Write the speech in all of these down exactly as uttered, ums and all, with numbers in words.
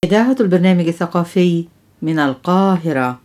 إذاعة البرنامج الثقافي من القاهرة.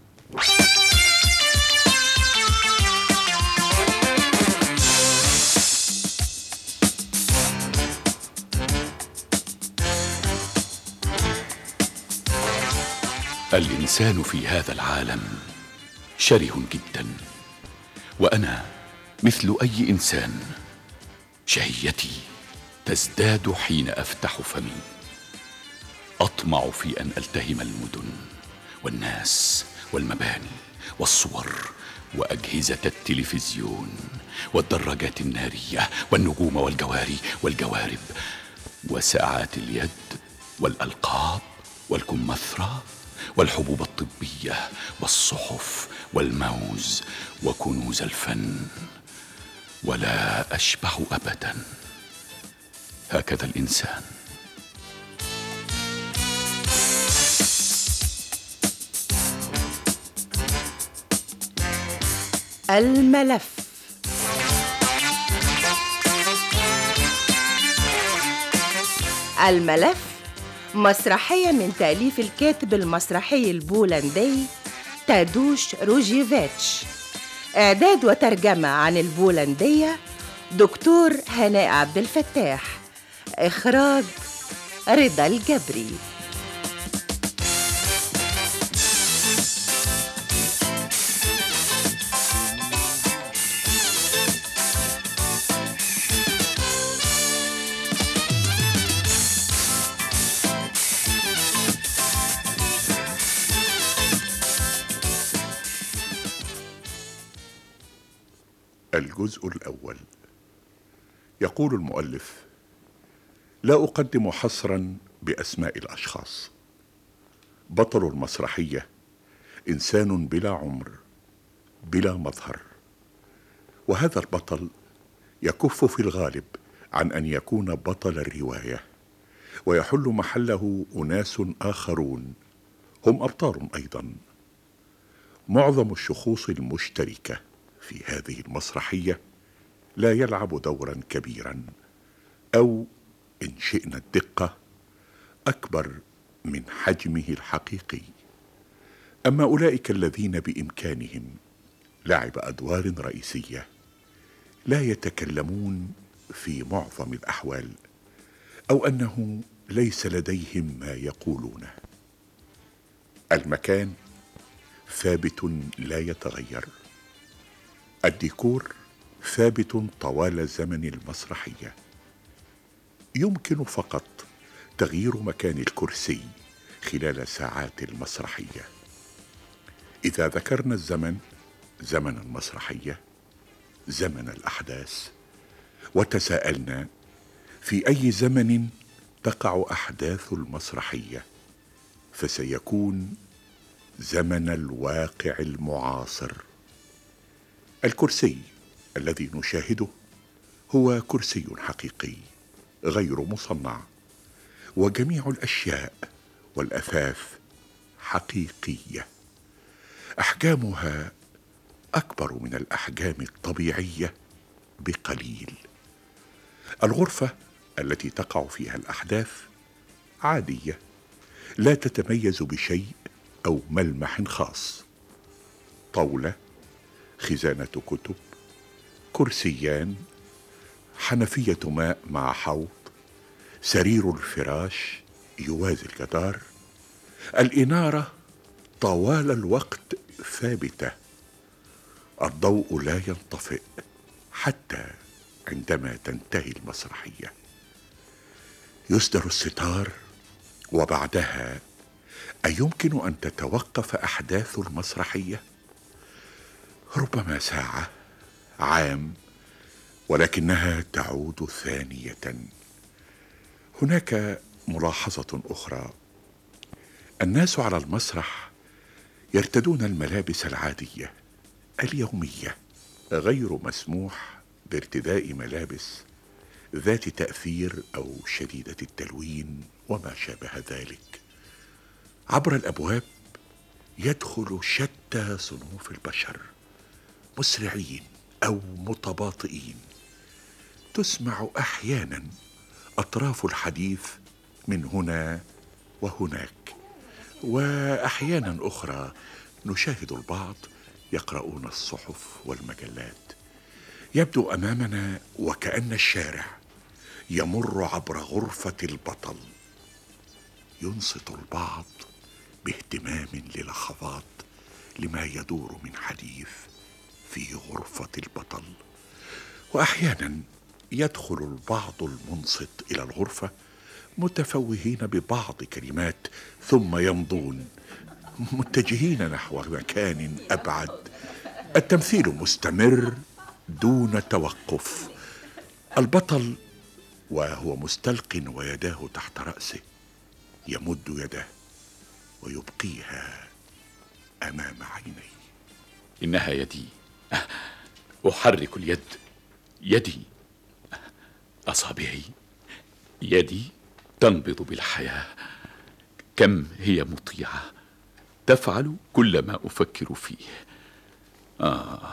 الإنسان في هذا العالم شره جدا، وأنا مثل أي إنسان شهيتي تزداد حين أفتح فمي. أطمع في أن ألتهم المدن والناس والمباني والصور وأجهزة التلفزيون والدراجات النارية والنجوم والجواري والجوارب وساعات اليد والألقاب والكمثرى والحبوب الطبية والصحف والموز وكنوز الفن، ولا أشبع أبدا. هكذا الإنسان. الملف. الملف مسرحية من تأليف الكاتب المسرحي البولندي تادوش روجيفيتش، إعداد وترجمة عن البولندية دكتور هناء عبد الفتاح، إخراج رضا الجبري. الجزء الأول. يقول المؤلف: لا أقدم حصرا بأسماء الأشخاص. بطل المسرحية إنسان بلا عمر بلا مظهر، وهذا البطل يكف في الغالب عن أن يكون بطل الرواية، ويحل محله أناس آخرون هم أبطال أيضا. معظم الشخوص المشتركة في هذه المسرحية لا يلعب دورا كبيرا، أو إن شئنا الدقة أكبر من حجمه الحقيقي. أما أولئك الذين بإمكانهم لعب أدوار رئيسية لا يتكلمون في معظم الأحوال، أو أنه ليس لديهم ما يقولونه. المكان ثابت لا يتغير، الديكور ثابت طوال زمن المسرحية. يمكن فقط تغيير مكان الكرسي خلال ساعات المسرحية. إذا ذكرنا الزمن، زمن المسرحية، زمن الأحداث، وتساءلنا في أي زمن تقع أحداث المسرحية، فسيكون زمن الواقع المعاصر. الكرسي الذي نشاهده هو كرسي حقيقي غير مصنع، وجميع الأشياء والأثاث حقيقية، أحجامها أكبر من الأحجام الطبيعية بقليل. الغرفة التي تقع فيها الأحداث عادية، لا تتميز بشيء أو ملمح خاص. طاولة، خزانة كتب، كرسيان، حنفية ماء مع حوض، سرير الفراش يوازي الجدار. الإنارة طوال الوقت ثابتة، الضوء لا ينطفئ حتى عندما تنتهي المسرحية. يسدر الستار، وبعدها أيمكن أن تتوقف أحداث المسرحية؟ ربما ساعة، عام، ولكنها تعود ثانية. هناك ملاحظة أخرى: الناس على المسرح يرتدون الملابس العادية اليومية، غير مسموح بارتداء ملابس ذات تأثير أو شديدة التلوين وما شابه ذلك. عبر الأبواب يدخل شتى صنوف البشر، مسرعين أو متباطئين. تسمع أحيانا أطراف الحديث من هنا وهناك، وأحيانا أخرى نشاهد البعض يقرؤون الصحف والمجلات. يبدو أمامنا وكأن الشارع يمر عبر غرفة البطل. ينصت البعض باهتمام للحظات لما يدور من حديث في غرفة البطل. وأحيانا يدخل البعض المنصت إلى الغرفة متفوهين ببعض كلمات ثم يمضون متجهين نحو مكان أبعد. التمثيل مستمر دون توقف. البطل وهو مستلق ويداه تحت رأسه يمد يده ويبقيها أمام عينيه. إنها يدي، أحرك اليد، يدي، أصابعي، يدي تنبض بالحياة. كم هي مطيعة، تفعل كل ما أفكر فيه. آه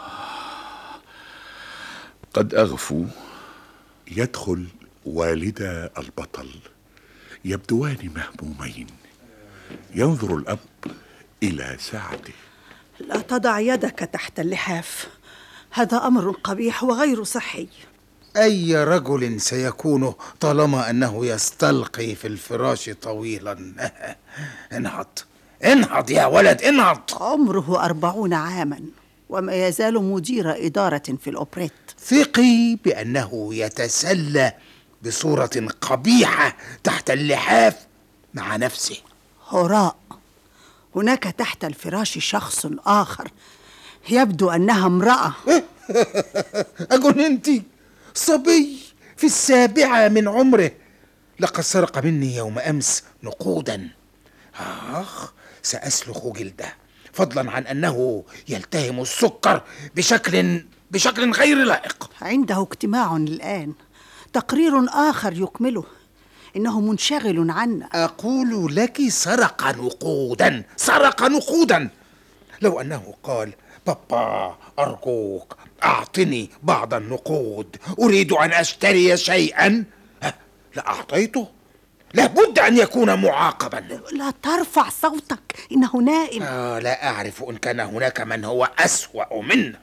قد أغفو. يدخل والدا البطل يبدوان مهمومين. ينظر الأب إلى ساعته. لا تضع يدك تحت اللحاف، هذا أمر قبيح وغير صحي. أي رجل سيكون طالما أنه يستلقي في الفراش طويلا؟ انهض انهض يا ولد، انهض. عمره أربعون عاما وما يزال مدير إدارة في الأوبريت. ثقي بأنه يتسلى بصورة قبيحة تحت اللحاف مع نفسه. هراء، هناك تحت الفراش شخص آخر يبدو أنها امرأة. أجننتي؟ صبي في السابعة من عمره لقد سرق مني يوم أمس نقودا. آخ، سأسلخ جلده، فضلا عن أنه يلتهم السكر بشكل بشكل غير لائق. عنده اجتماع الآن، تقرير آخر يكمله، إنه منشغل عنا. أقول لك سرق نقودا، سرق نقودا. لو أنه قال: بابا أرجوك أعطني بعض النقود، أريد أن أشتري شيئا، لأعطيته. لابد أن يكون معاقبا. لا ترفع صوتك، إنه نائم. آه لا أعرف إن كان هناك من هو أسوأ منه.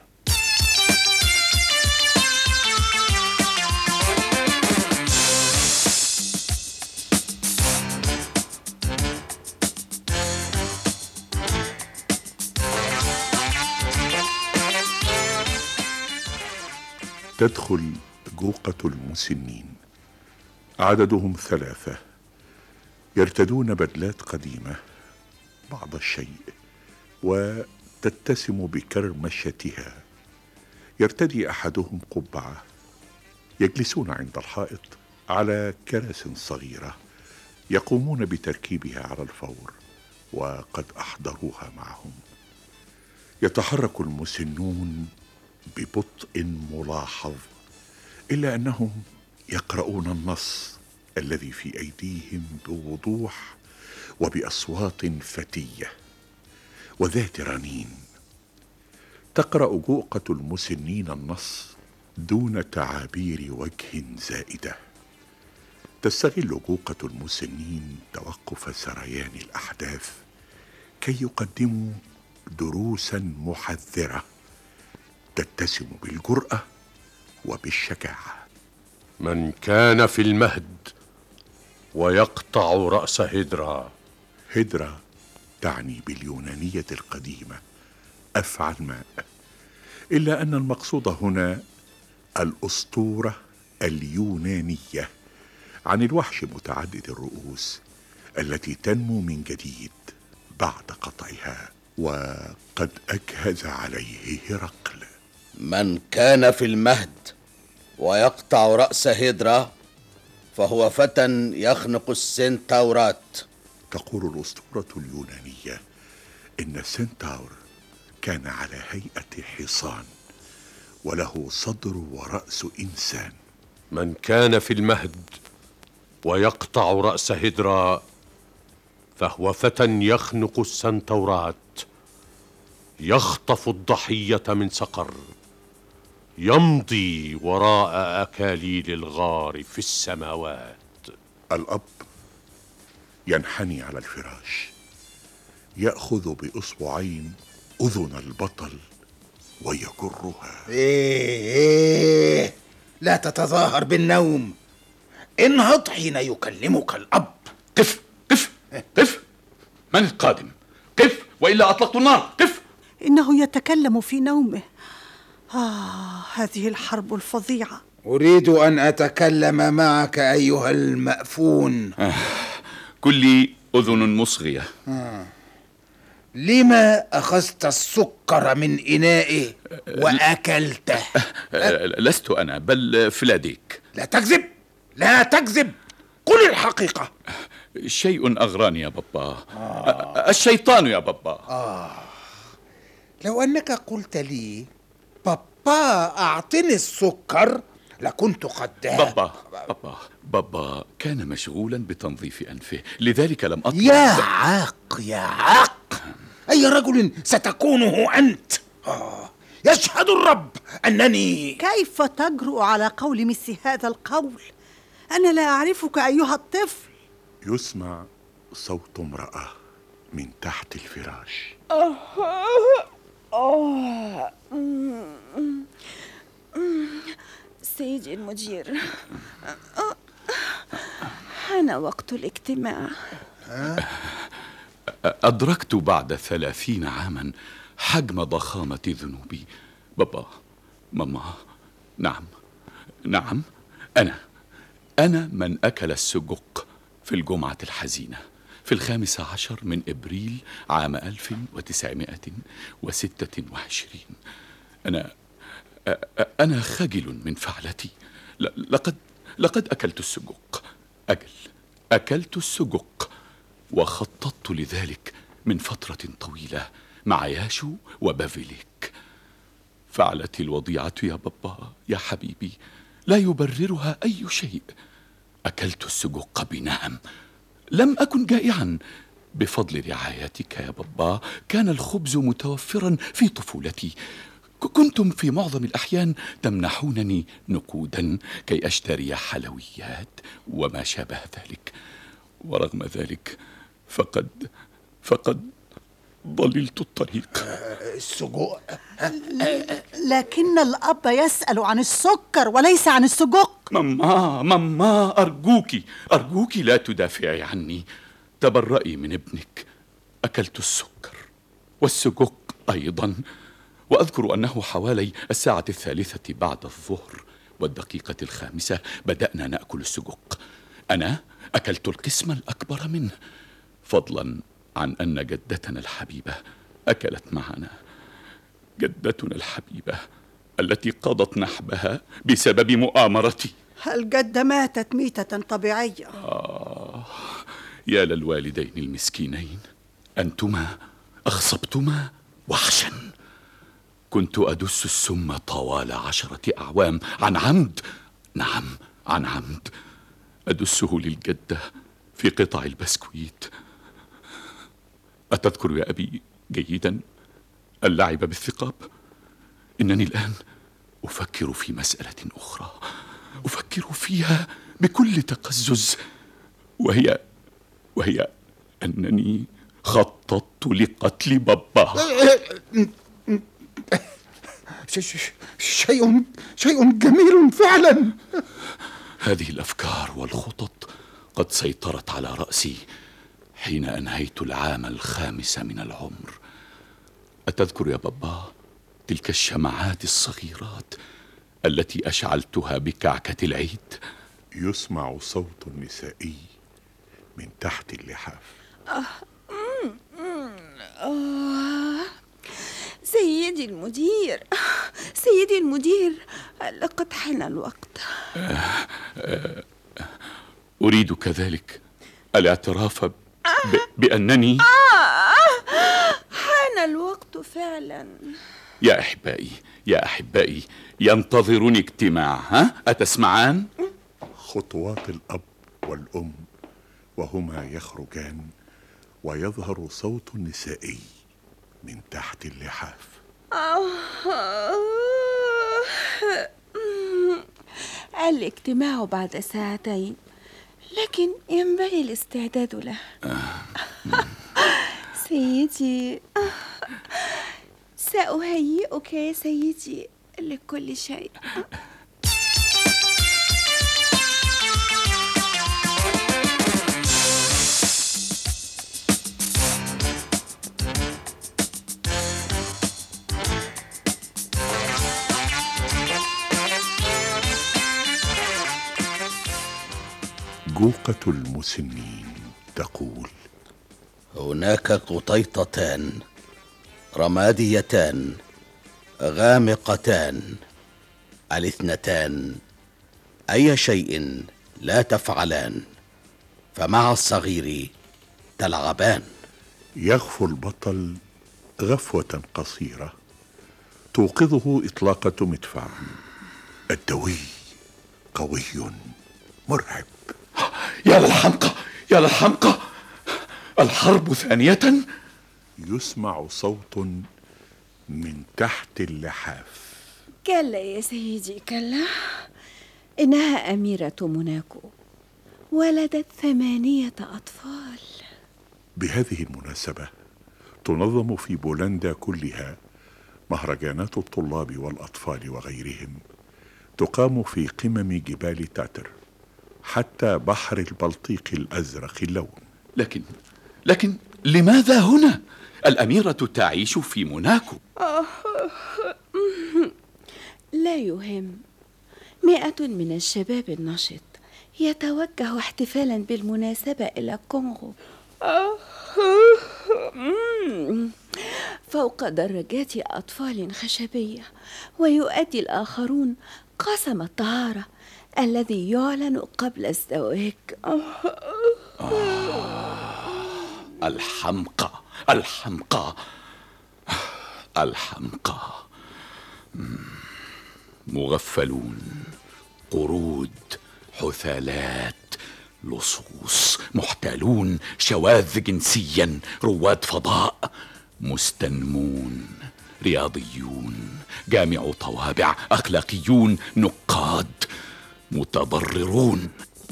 تدخل جوقة المسنين. عددهم ثلاثة، يرتدون بدلات قديمة بعض الشيء وتتسم بكرمشتها. يرتدي أحدهم قبعة. يجلسون عند الحائط على كراسٍ صغيرة يقومون بتركيبها على الفور وقد أحضروها معهم. يتحرك المسنون ببطء ملاحظ، إلا أنهم يقرؤون النص الذي في أيديهم بوضوح وبأصوات فتية وذات رنين. تقرأ جوقة المسنين النص دون تعابير وجه زائدة. تستغل جوقة المسنين توقف سريان الأحداث كي يقدموا دروسا محذرة تتسم بالجرأة وبالشجاعة. من كان في المهد ويقطع رأس هيدرا. هيدرا تعني باليونانية القديمة أفعى الماء، إلا أن المقصود هنا الأسطورة اليونانية عن الوحش متعدد الرؤوس التي تنمو من جديد بعد قطعها. وقد أجهز عليه هرقل. من كان في المهد ويقطع رأس هيدرا فهو فتى يخنق السنتاورات. تقول الأسطورة اليونانية إن السنتاور كان على هيئة حصان وله صدر ورأس إنسان. من كان في المهد ويقطع رأس هيدرا فهو فتى يخنق السنتاورات، يخطف الضحية من صقر، يمضي وراء أكاليل الغار في السماوات. الأب ينحني على الفراش يأخذ بإصبعين أذن البطل ويجرها. إيه إيه لا تتظاهر بالنوم، انهض حين يكلمك الأب. قف قف قف. من القادم؟ قف وإلا أطلقت النار. قف. إنه يتكلم في نومه. آه هذه الحرب الفظيعة. أريد أن أتكلم معك أيها المأفون. آه. كلي أذن مصغية. آه. لما أخذت السكر من إنائه وأكلته؟ لست أنا بل فلاديك. لا تكذب، لا تكذب، قل الحقيقة. شيء أغراني يا بابا. آه. الشيطان يا بابا. آه. لو أنك قلت لي بابا أعطني السكر لكنت قد. بابا بابا بابا كان مشغولا بتنظيف أنفه، لذلك لم أطلب. يا عاق يا عاق، أي رجل ستكونه أنت؟ آه. يشهد الرب أنني. كيف تجرؤ على قول مثل هذا القول؟ أنا لا أعرفك أيها الطفل. يسمع صوت امرأة من تحت الفراش. سيدي المدير، حان وقت الاجتماع. أدركت بعد ثلاثين عاما حجم ضخامة ذنوبي. بابا، ماما، نعم نعم أنا أنا من أكل السجق في الجمعة الحزينة في الخامس عشر من إبريل عام ألف وتسعمائة وستة وعشرين. أنا أنا خجل من فعلتي. لقد لقد أكلت السجق. أجل أكلت السجق، وخططت لذلك من فترة طويلة مع ياشو وبافيليك. فعلتي الوضيعة يا بابا يا حبيبي لا يبررها أي شيء. أكلت السجق بنهم، لم أكن جائعا. بفضل رعايتك يا بابا كان الخبز متوفرا في طفولتي. كنتم في معظم الأحيان تمنحونني نقودا كي أشتري حلويات وما شابه ذلك. ورغم ذلك فقد فقد ضللت الطريق. السجق. لكن الأب يسأل عن السكر وليس عن السجق. ماما ماما أرجوك أرجوك لا تدافعي عني. تبرئي من ابنك. أكلت السكر والسجق أيضا، وأذكر أنه حوالي الساعة الثالثة بعد الظهر والدقيقة الخامسة بدأنا نأكل السجق. أنا أكلت القسم الأكبر منه، فضلا عن أن جدتنا الحبيبة أكلت معنا. جدتنا الحبيبة التي قضت نحبها بسبب مؤامرتي. الجدة ماتت ميتة طبيعية. آه يا للوالدين المسكينين، أنتما أخصبتما وحشا. كنت أدس السم طوال عشرة أعوام عن عمد. نعم عن عمد. أدسه للجدة في قطع البسكويت. أتذكر يا أبي جيدا اللعب بالثقاب؟ إنني الآن أفكر في مسألة أخرى، أفكر فيها بكل تقزز، وهي وهي أنني خططت لقتل بابا. شيء شيء جميل فعلا. هذه الأفكار والخطط قد سيطرت على رأسي حين أنهيت العام الخامس من العمر. أتذكر يا بابا تلك الشمعات الصغيرات التي أشعلتها بكعكة العيد؟ يسمع صوت نسائي من تحت اللحاف. آه. آه. سيدي المدير، سيدي المدير، لقد حان الوقت. آه. آه. أريد كذلك الاعتراف ب... بأنني آه. حان الوقت فعلا. يا أحبائي يا أحبائي ينتظرني اجتماع، ها؟ أتسمعان؟ خطوات الأب والأم وهما يخرجان، ويظهر صوت نسائي من تحت اللحاف. الاجتماع بعد ساعتين، لكن ينبغي الاستعداد له. سيدي، سأهيئك يا سيدي لكل شيء. جوقة المسنين تقول: هناك قطيطتان رماديتان غامقتان، الاثنتان أي شيء لا تفعلان، فمع الصغير تلعبان. يغفو البطل غفوة قصيرة توقظه إطلاقة مدفع. الدوي قوي مرعب. يا للحمقى يا للحمقى، الحرب ثانية. يسمع صوت من تحت اللحاف: كلا يا سيدي كلا، إنها أميرة موناكو، ولدت ثمانية أطفال. بهذه المناسبة تنظم في بولندا كلها مهرجانات الطلاب والأطفال وغيرهم، تقام في قمم جبال تاتر حتى بحر البلطيق الأزرق اللون. لكن لكن لماذا هنا؟ الأميرة تعيش في موناكو. لا يهم، مئة من الشباب النشط يتوجه احتفالا بالمناسبة إلى كونغو فوق دراجات أطفال خشبية، ويؤدي الآخرون قسم الطهارة الذي يعلن قبل الزواج. الحمقى الحمقى الحمقى، مغفلون، قرود، حثالات، لصوص، محتالون، شواذ جنسيا، رواد فضاء، مستنمون، رياضيون، جامع طوابع، أخلاقيون، نقاد، متضررون.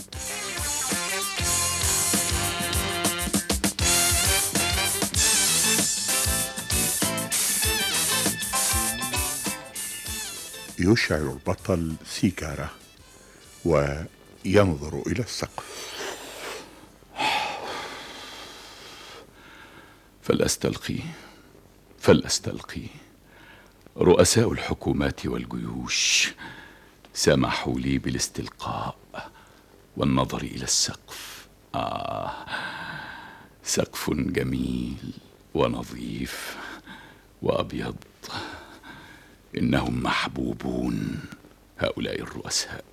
يشعل البطل سيجارة وينظر إلى السقف. فلأستلقي فلأستلقي رؤساء الحكومات والجيوش سمحوا لي بالاستلقاء والنظر إلى السقف. آه سقف جميل ونظيف وأبيض. إنهم محبوبون هؤلاء الرؤساء.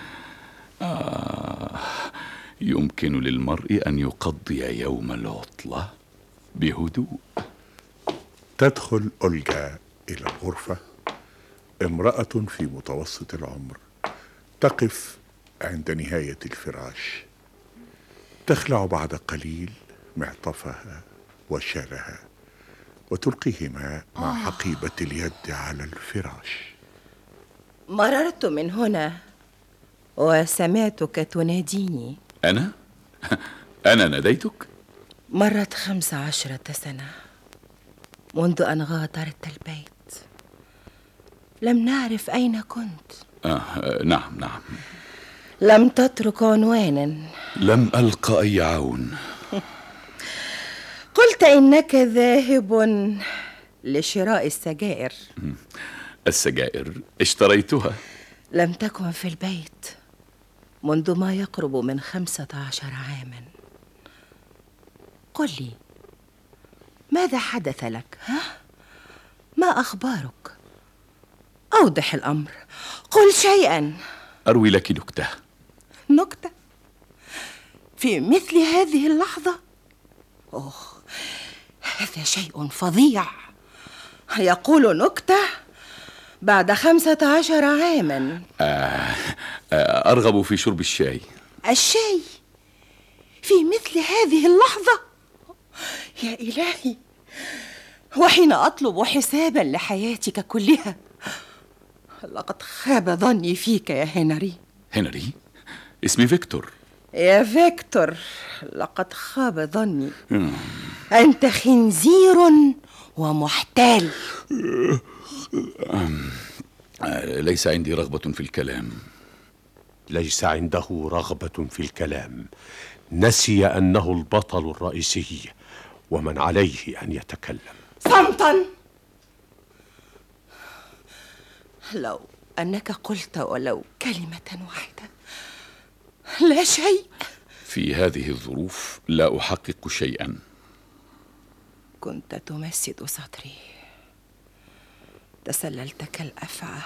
آه يمكن للمرء أن يقضي يوم العطلة بهدوء. تدخل أولغا إلى الغرفة، امرأة في متوسط العمر، تقف عند نهاية الفراش، تخلع بعد قليل معطفها وشالها وتلقيهما مع حقيبة اليد على الفراش. مررت من هنا وسمعتك تناديني. أنا؟ أنا ناديتك؟ مرت خمس عشرة سنة منذ أن غادرت البيت. لم نعرف أين كنت. آه نعم نعم. لم تترك عنوانا. لم ألق أي عون. قلت إنك ذاهب لشراء السجائر. السجائر اشتريتها. لم تكن في البيت منذ ما يقرب من خمسة عشر عاما. قل لي، ماذا حدث لك؟ ها؟ ما أخبارك؟ أوضح الأمر، قل شيئا. أروي لك نكتة. نكتة؟ في مثل هذه اللحظة؟ أوه، هذا شيء فظيع. يقول نكتة بعد خمسة عشر عاما. آه آه أرغب في شرب الشاي. الشاي في مثل هذه اللحظة؟ يا إلهي، وحين أطلب حسابا لحياتك كلها. لقد خاب ظني فيك يا هنري. هنري؟ اسمي فيكتور. يا فيكتور، لقد خاب ظني. أنت خنزير ومحتال. ليس عندي رغبة في الكلام. ليس عنده رغبة في الكلام، نسي أنه البطل الرئيسي ومن عليه أن يتكلم. صمتا. لو أنك قلت ولو كلمة واحدة. لا شيء. في هذه الظروف لا أحقق شيئا. كنت تمسد صدري، تسللت كالأفعى،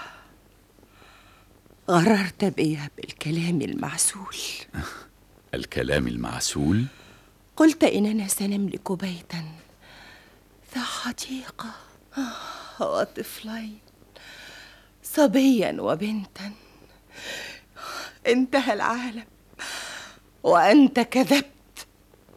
غررت بي بالكلام المعسول. الكلام المعسول؟ قلت إننا سنملك بيتا ذا حديقة وطفلين، صبيا وبنتا. انتهى العالم وأنت كذبت.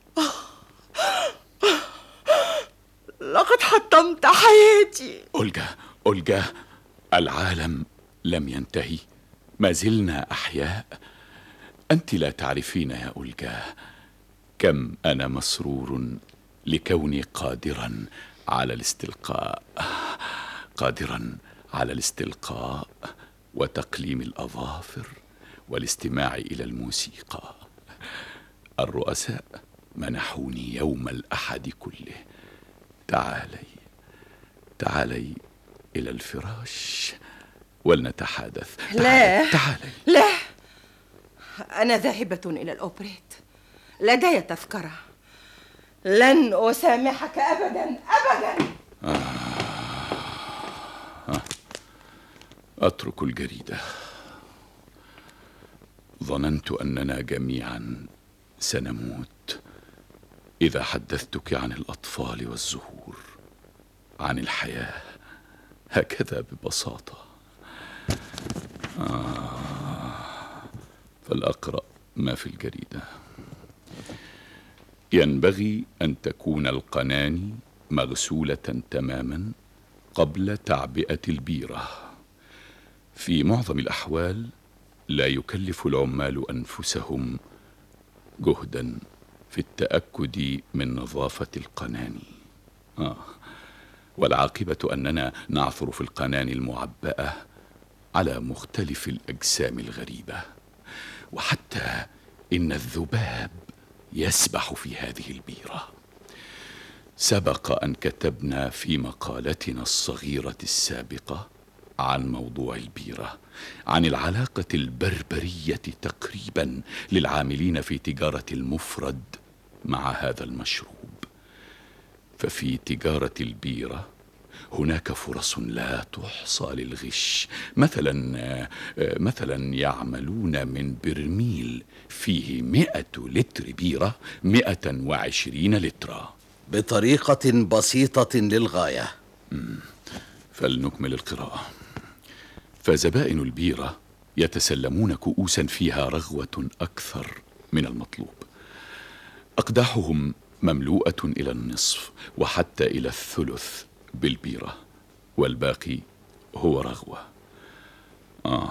لقد حطمت حياتي. أولجا أولجا، العالم لم ينتهي، ما زلنا أحياء. أنت لا تعرفين يا أولجا كم أنا مسرور لكوني قادرا على الاستلقاء، قادرا على الاستلقاء وتقليم الأظافر والاستماع إلى الموسيقى. الرؤساء منحوني يوم الأحد كله. تعالي تعالي إلى الفراش ولنتحدث. لا تعالي, تعالي. لا، أنا ذاهبة إلى الأوبريت، لدي تذكرة. لن أسامحك أبدا أبدا. آه. آه. أترك الجريدة. ظننت أننا جميعا سنموت إذا حدثتك عن الأطفال والزهور، عن الحياة هكذا ببساطة. آه. فلأقرأ ما في الجريدة. ينبغي أن تكون القناني مغسولة تماما قبل تعبئة البيرة. في معظم الأحوال لا يكلف العمال أنفسهم جهدا في التأكد من نظافة القناني. آه. والعاقبة أننا نعثر في القناني المعبأة على مختلف الأجسام الغريبة، وحتى إن الذباب يسبح في هذه البيرة. سبق أن كتبنا في مقالتنا الصغيرة السابقة عن موضوع البيرة، عن العلاقة البربرية تقريبا للعاملين في تجارة المفرد مع هذا المشروب. ففي تجارة البيرة هناك فرص لا تحصى للغش. مثلا مثلا يعملون من برميل فيه مئة لتر بيرة مئة وعشرين لترا بطريقة بسيطة للغاية. فلنكمل القراءة. فزبائن البيرة يتسلمون كؤوسا فيها رغوة أكثر من المطلوب. أقداحهم مملوءة إلى النصف وحتى إلى الثلث بالبيرة، والباقي هو رغوة. آه.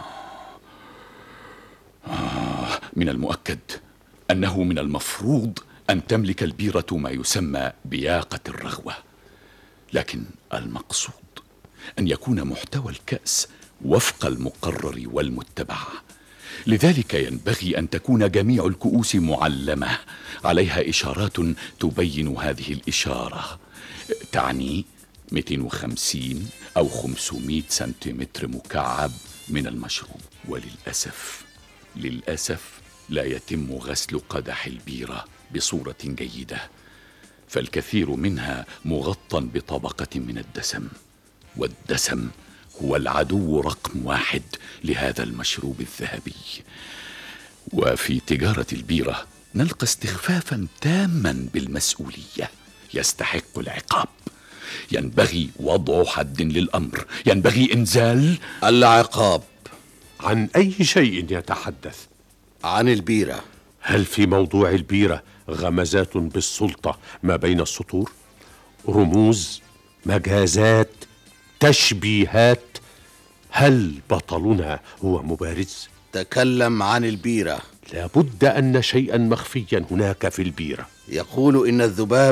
آه. من المؤكد أنه من المفروض أن تملك البيرة ما يسمى بياقة الرغوة، لكن المقصود أن يكون محتوى الكأس وفق المقرر والمتبع. لذلك ينبغي أن تكون جميع الكؤوس معلمة عليها إشارات تبين هذه الإشارة، تعني مئتين وخمسين أو خمسمائة سنتيمتر مكعب من المشروب. وللأسف للأسف لا يتم غسل قدح البيرة بصورة جيدة، فالكثير منها مغطى بطبقة من الدسم، والدسم هو العدو رقم واحد لهذا المشروب الذهبي. وفي تجارة البيرة نلقى استخفافا تاما بالمسؤولية يستحق العقاب. ينبغي وضع حد للأمر، ينبغي إنزال العقاب. عن أي شيء يتحدث؟ عن البيرة. هل في موضوع البيرة غمزات بالسلطة ما بين السطور؟ رموز، مجازات، تشبيهات؟ هل بطلنا هو مبارز؟ تكلم عن البيرة. لابد أن شيئا مخفيا هناك في البيرة. يقول إن الذباب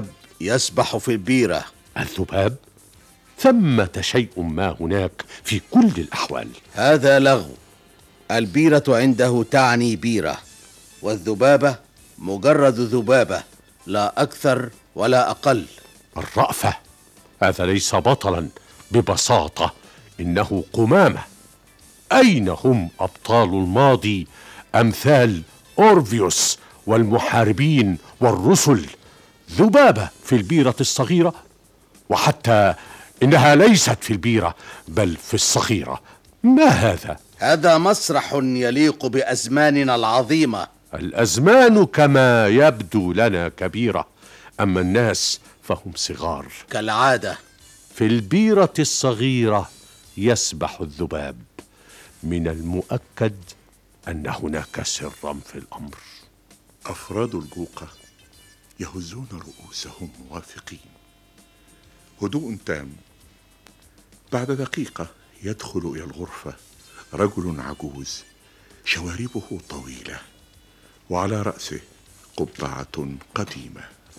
يسبح في البيرة. الذباب؟ ثمة شيء ما هناك في كل الأحوال. هذا لغو. البيرة عنده تعني بيرة، والذبابة مجرد ذبابة، لا أكثر ولا أقل. الرأفة؟ هذا ليس بطلا، ببساطة إنه قمامة. أين هم أبطال الماضي أمثال أورفيوس والمحاربين والرسل؟ ذبابة في البيرة الصغيرة، وحتى إنها ليست في البيرة بل في الصغيرة. ما هذا؟ هذا مسرح يليق بأزماننا العظيمة. الأزمان كما يبدو لنا كبيرة، أما الناس فهم صغار كالعادة. في البيرة الصغيرة يسبح الذباب. من المؤكد أن هناك سرا في الأمر. أفراد الجوقة يهزون رؤوسهم موافقين. هدوء تام. بعد دقيقة يدخل إلى الغرفة رجل عجوز شواربه طويلة وعلى رأسه قبعة قديمة.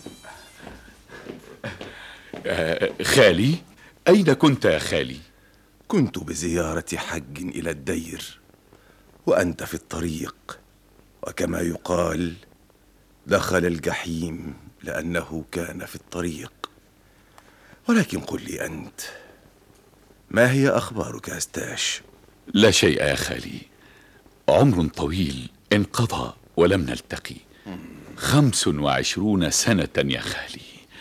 آه خالي، أين كنت يا خالي؟ كنت بزيارة حج إلى الدير وأنت في الطريق، وكما يقال دخل الجحيم لأنه كان في الطريق. ولكن قل لي أنت، ما هي أخبارك يا استاش؟ لا شيء يا خالي، عمر طويل انقضى ولم نلتقي. خمس وعشرون سنة يا خالي.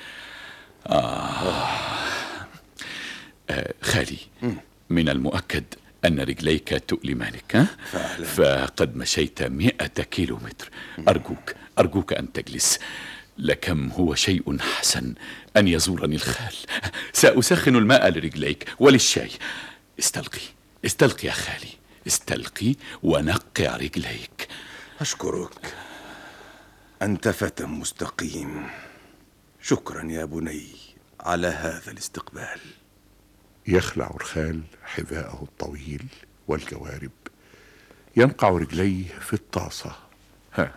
آه. آه خالي، من المؤكد أن رجليك تؤلمانك، ها؟ فعلا. فقد مشيت مئة كيلو متر. أرجوك أرجوك أن تجلس. لكم هو شيء حسن أن يزورني الخال. سأسخن الماء لرجليك وللشاي. استلقي استلقي يا خالي، استلقي ونقع رجليك. أشكرك، أنت فتى مستقيم. شكرا يا بني على هذا الاستقبال. يخلع الخال حذاءه الطويل والجوارب، ينقع رجليه في الطاسة. ها.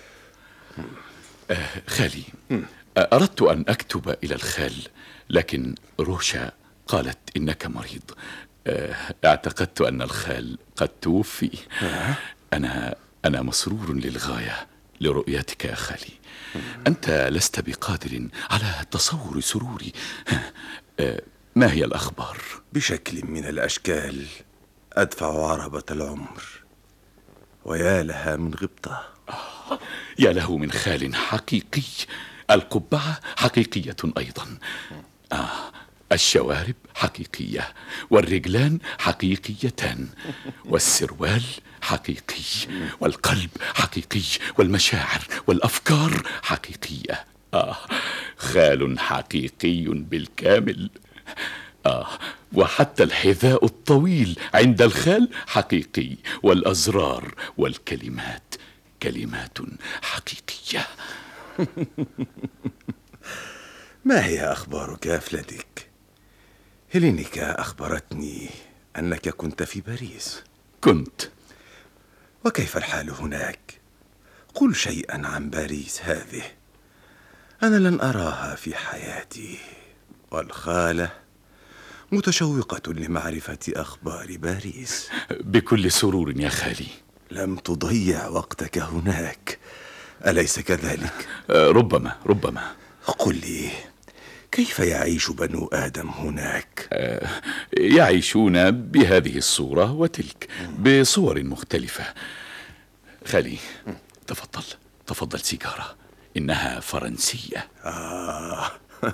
آه خالي، أردت أن أكتب إلى الخال، لكن روشا قالت إنك مريض. آه اعتقدت أن الخال قد توفي. أنا أنا مسرور للغاية لرؤيتك يا خالي. أنت لست بقادر على تصور سروري. آه ما هي الأخبار؟ بشكل من الأشكال أدفع عربة العمر، ويا لها من غبطة. آه يا له من خال حقيقي. القبعة حقيقية أيضا. آه الشوارب حقيقية، والرجلان حقيقيتان، والسروال حقيقي، والقلب حقيقي، والمشاعر والأفكار حقيقية. آه خال حقيقي بالكامل. آه وحتى الحذاء الطويل عند الخال حقيقي، والأزرار والكلمات كلمات حقيقية. ما هي أخبارك يا فلاديك؟ هيلينيكا أخبرتني أنك كنت في باريس. كنت. وكيف الحال هناك؟ قل شيئا عن باريس هذه، أنا لن أراها في حياتي، والخالة متشوقة لمعرفة أخبار باريس. بكل سرور يا خالي. لم تضيع وقتك هناك، أليس كذلك؟ ربما ربما. قل لي، كيف يعيش بنو آدم هناك؟ يعيشون بهذه الصورة وتلك، بصور مختلفة. خالي، تفضل تفضل سيجارة، إنها فرنسية. آه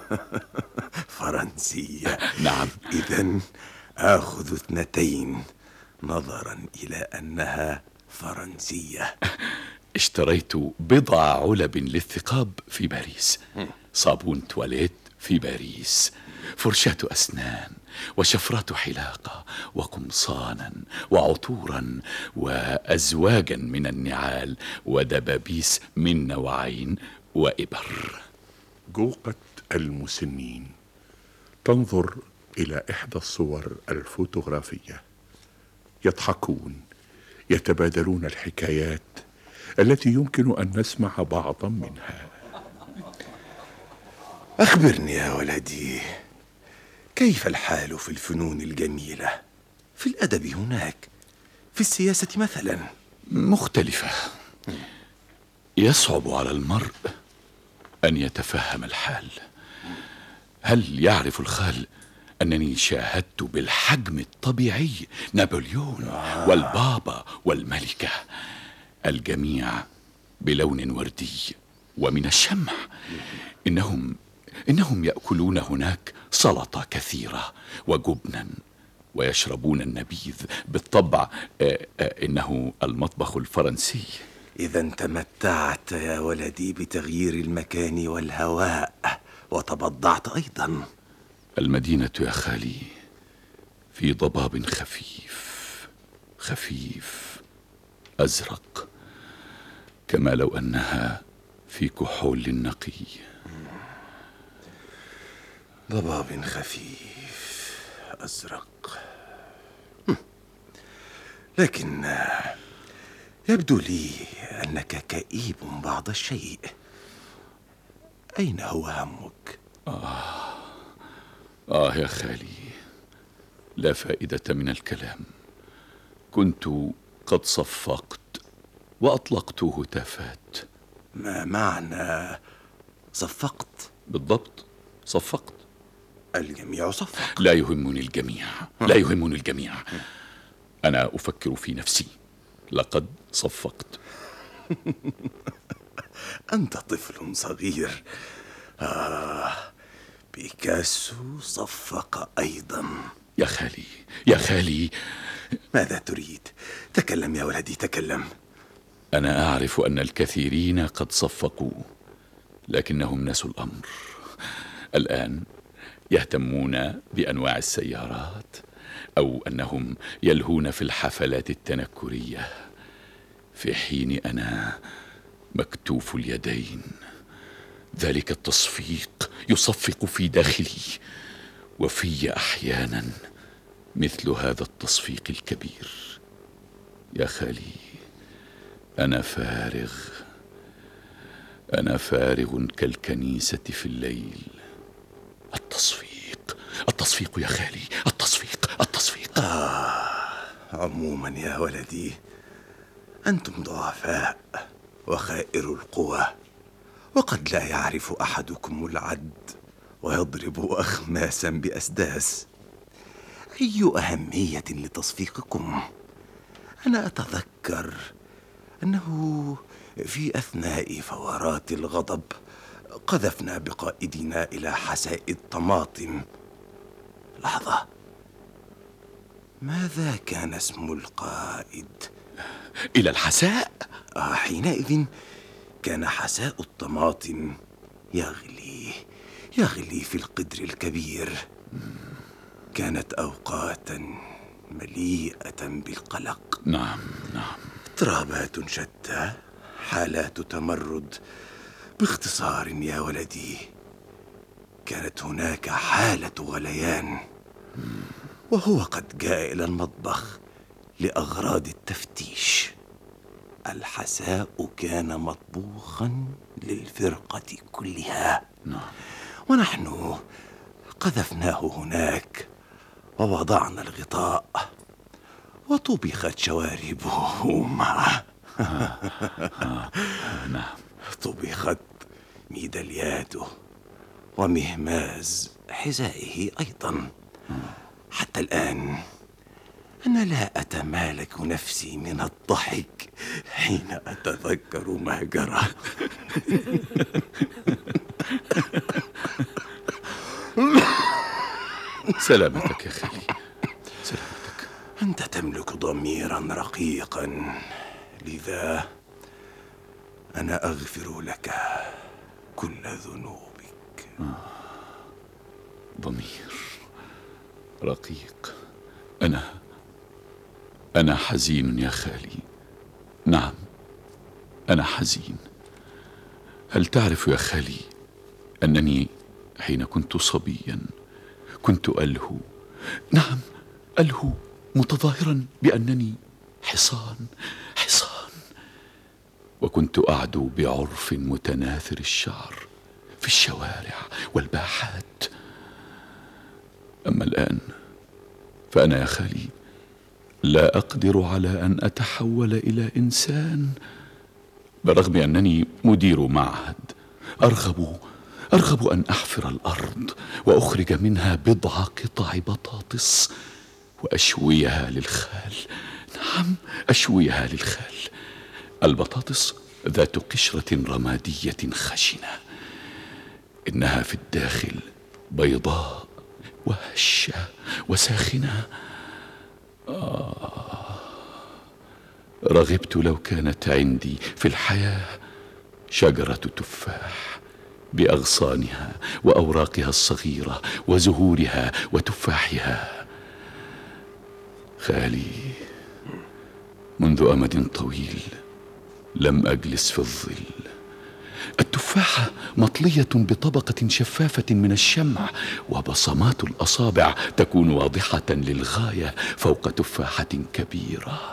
فرنسية. نعم. إذن آخذ اثنتين نظرا إلى أنها فرنسية. اشتريت بضع علب للثقاب في باريس، صابون تواليت في باريس، فرشاة أسنان وشفرات حلاقة وقمصانا وعطورا وأزواجا من النعال ودبابيس من نوعين وإبر. جوقة المسنين تنظر إلى إحدى الصور الفوتوغرافية، يضحكون، يتبادلون الحكايات التي يمكن أن نسمع بعضا منها. أخبرني يا ولدي، كيف الحال في الفنون الجميلة؟ في الأدب هناك، في السياسة مثلا؟ مختلفة. يصعب على المرء أن يتفهم الحال. هل يعرف الخال أنني شاهدت بالحجم الطبيعي نابليون والبابا والملكة، الجميع بلون وردي ومن الشمع. إنهم إنهم يأكلون هناك سلطة كثيرة وجبنا ويشربون النبيذ. بالطبع آه آه إنه المطبخ الفرنسي. إذا تمتعت يا ولدي بتغيير المكان والهواء وتبضعت أيضا. المدينة يا خالي في ضباب خفيف خفيف أزرق، كما لو أنها في كحول نقي. ضباب خفيف أزرق، لكن يبدو لي أنك كئيب بعض الشيء. أين هو همك؟ آه آه يا خالي، لا فائدة من الكلام. كنت قد صفقت وأطلقت هتافات. ما معنى صفقت؟ بالضبط، صفقت. الجميع صفق. لا يهمني الجميع، لا يهمني الجميع. أنا أفكر في نفسي. لقد صفقت. أنت طفل صغير. آه، بيكاسو صفق أيضا. يا خالي يا خالي، ماذا تريد؟ تكلم يا ولدي، تكلم. أنا أعرف أن الكثيرين قد صفقوا، لكنهم نسوا الأمر. الآن يهتمون بأنواع السيارات، أو أنهم يلهون في الحفلات التنكرية، في حين أنا مكتوف اليدين. ذلك التصفيق يصفق في داخلي، وفي أحيانا مثل هذا التصفيق الكبير. يا خالي، أنا فارغ، أنا فارغ كالكنيسة في الليل. التصفيق التصفيق يا خالي، التصفيق التصفيق. آه، عموما يا ولدي، أنتم ضعفاء وخائر القوى، وقد لا يعرف أحدكم العد ويضرب أخماسا بأسداس. أي أهمية لتصفيقكم؟ أنا أتذكر أنه في أثناء فورات الغضب قذفنا بقائدنا إلى حساء الطماطم. لحظة، ماذا كان اسم القائد؟ إلى الحساء؟ آه، حينئذ كان حساء الطماطم يغلي يغلي في القدر الكبير. كانت أوقاتا مليئة بالقلق. نعم نعم. اضطرابات شتى، حالات تمرد. باختصار يا ولدي، كانت هناك حالة غليان، وهو قد جاء إلى المطبخ لأغراض التفتيش. الحساء كان مطبوخا للفرقة كلها، نعم. ونحن قذفناه هناك ووضعنا الغطاء وطبخت شواربه معه. نعم. طبخت ميدالياته ومهماز حذائه أيضا. حتى الآن أنا لا أتمالك نفسي من الضحك حين أتذكر ما جرى. سلامتك يا خالي، سلامتك. أنت تملك ضميرا رقيقا، لذا أنا أغفر لك كل ذنوبك. آه. ضمير رقيق. أنا أنا حزين يا خالي. نعم، أنا حزين. هل تعرف يا خالي أنني حين كنت صبيا كنت ألهو، نعم ألهو، متظاهرا بأنني حصان حصان، وكنت أعدو بعرف متناثر الشعر في الشوارع والباحات. أما الآن فأنا يا خالي لا أقدر على أن أتحول إلى إنسان، برغم أنني مدير معهد. أرغب أرغب أن أحفر الأرض وأخرج منها بضع قطع بطاطس وأشويها للخال. نعم، أشويها للخال. البطاطس ذات قشرة رمادية خشنة، إنها في الداخل بيضاء وهشة وساخنة. آه رغبت لو كانت عندي في الحياة شجرة تفاح بأغصانها وأوراقها الصغيرة وزهورها وتفاحها. خالي، منذ أمد طويل لم أجلس في الظل. التفاحة مطلية بطبقة شفافة من الشمع، وبصمات الأصابع تكون واضحة للغاية فوق تفاحة كبيرة.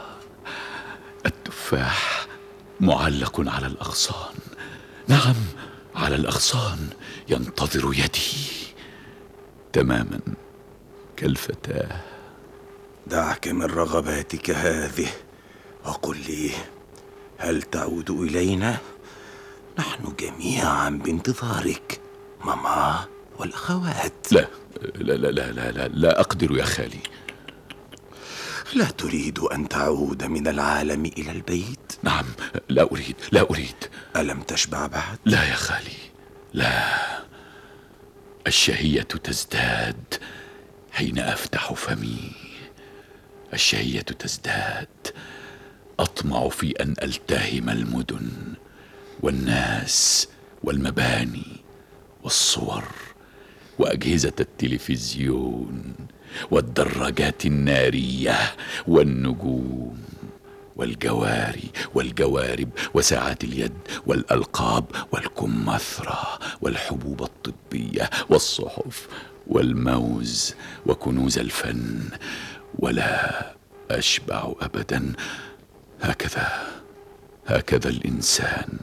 التفاح معلق على الأغصان، نعم على الأغصان، ينتظر يدي تماما كالفتاة. دعك من رغباتك هذه وقل لي، هل تعود إلينا؟ نحن جميعا بانتظارك، ماما والأخوات. لا لا لا لا لا, لا, لا أقدر يا خالي. لا تريد أن تعود من العالم إلى البيت؟ نعم، لا أريد لا أريد. ألم تشبع بعد؟ لا يا خالي، لا. الشهية تزداد حين أفتح فمي، الشهية تزداد. أطمع في أن ألتهم المدن والناس والمباني والصور وأجهزة التلفزيون والدراجات النارية والنجوم والجواري والجوارب وساعات اليد والألقاب والكمثرى والحبوب الطبية والصحف والموز وكنوز الفن، ولا أشبع أبدا. هكذا هكذا الإنسان.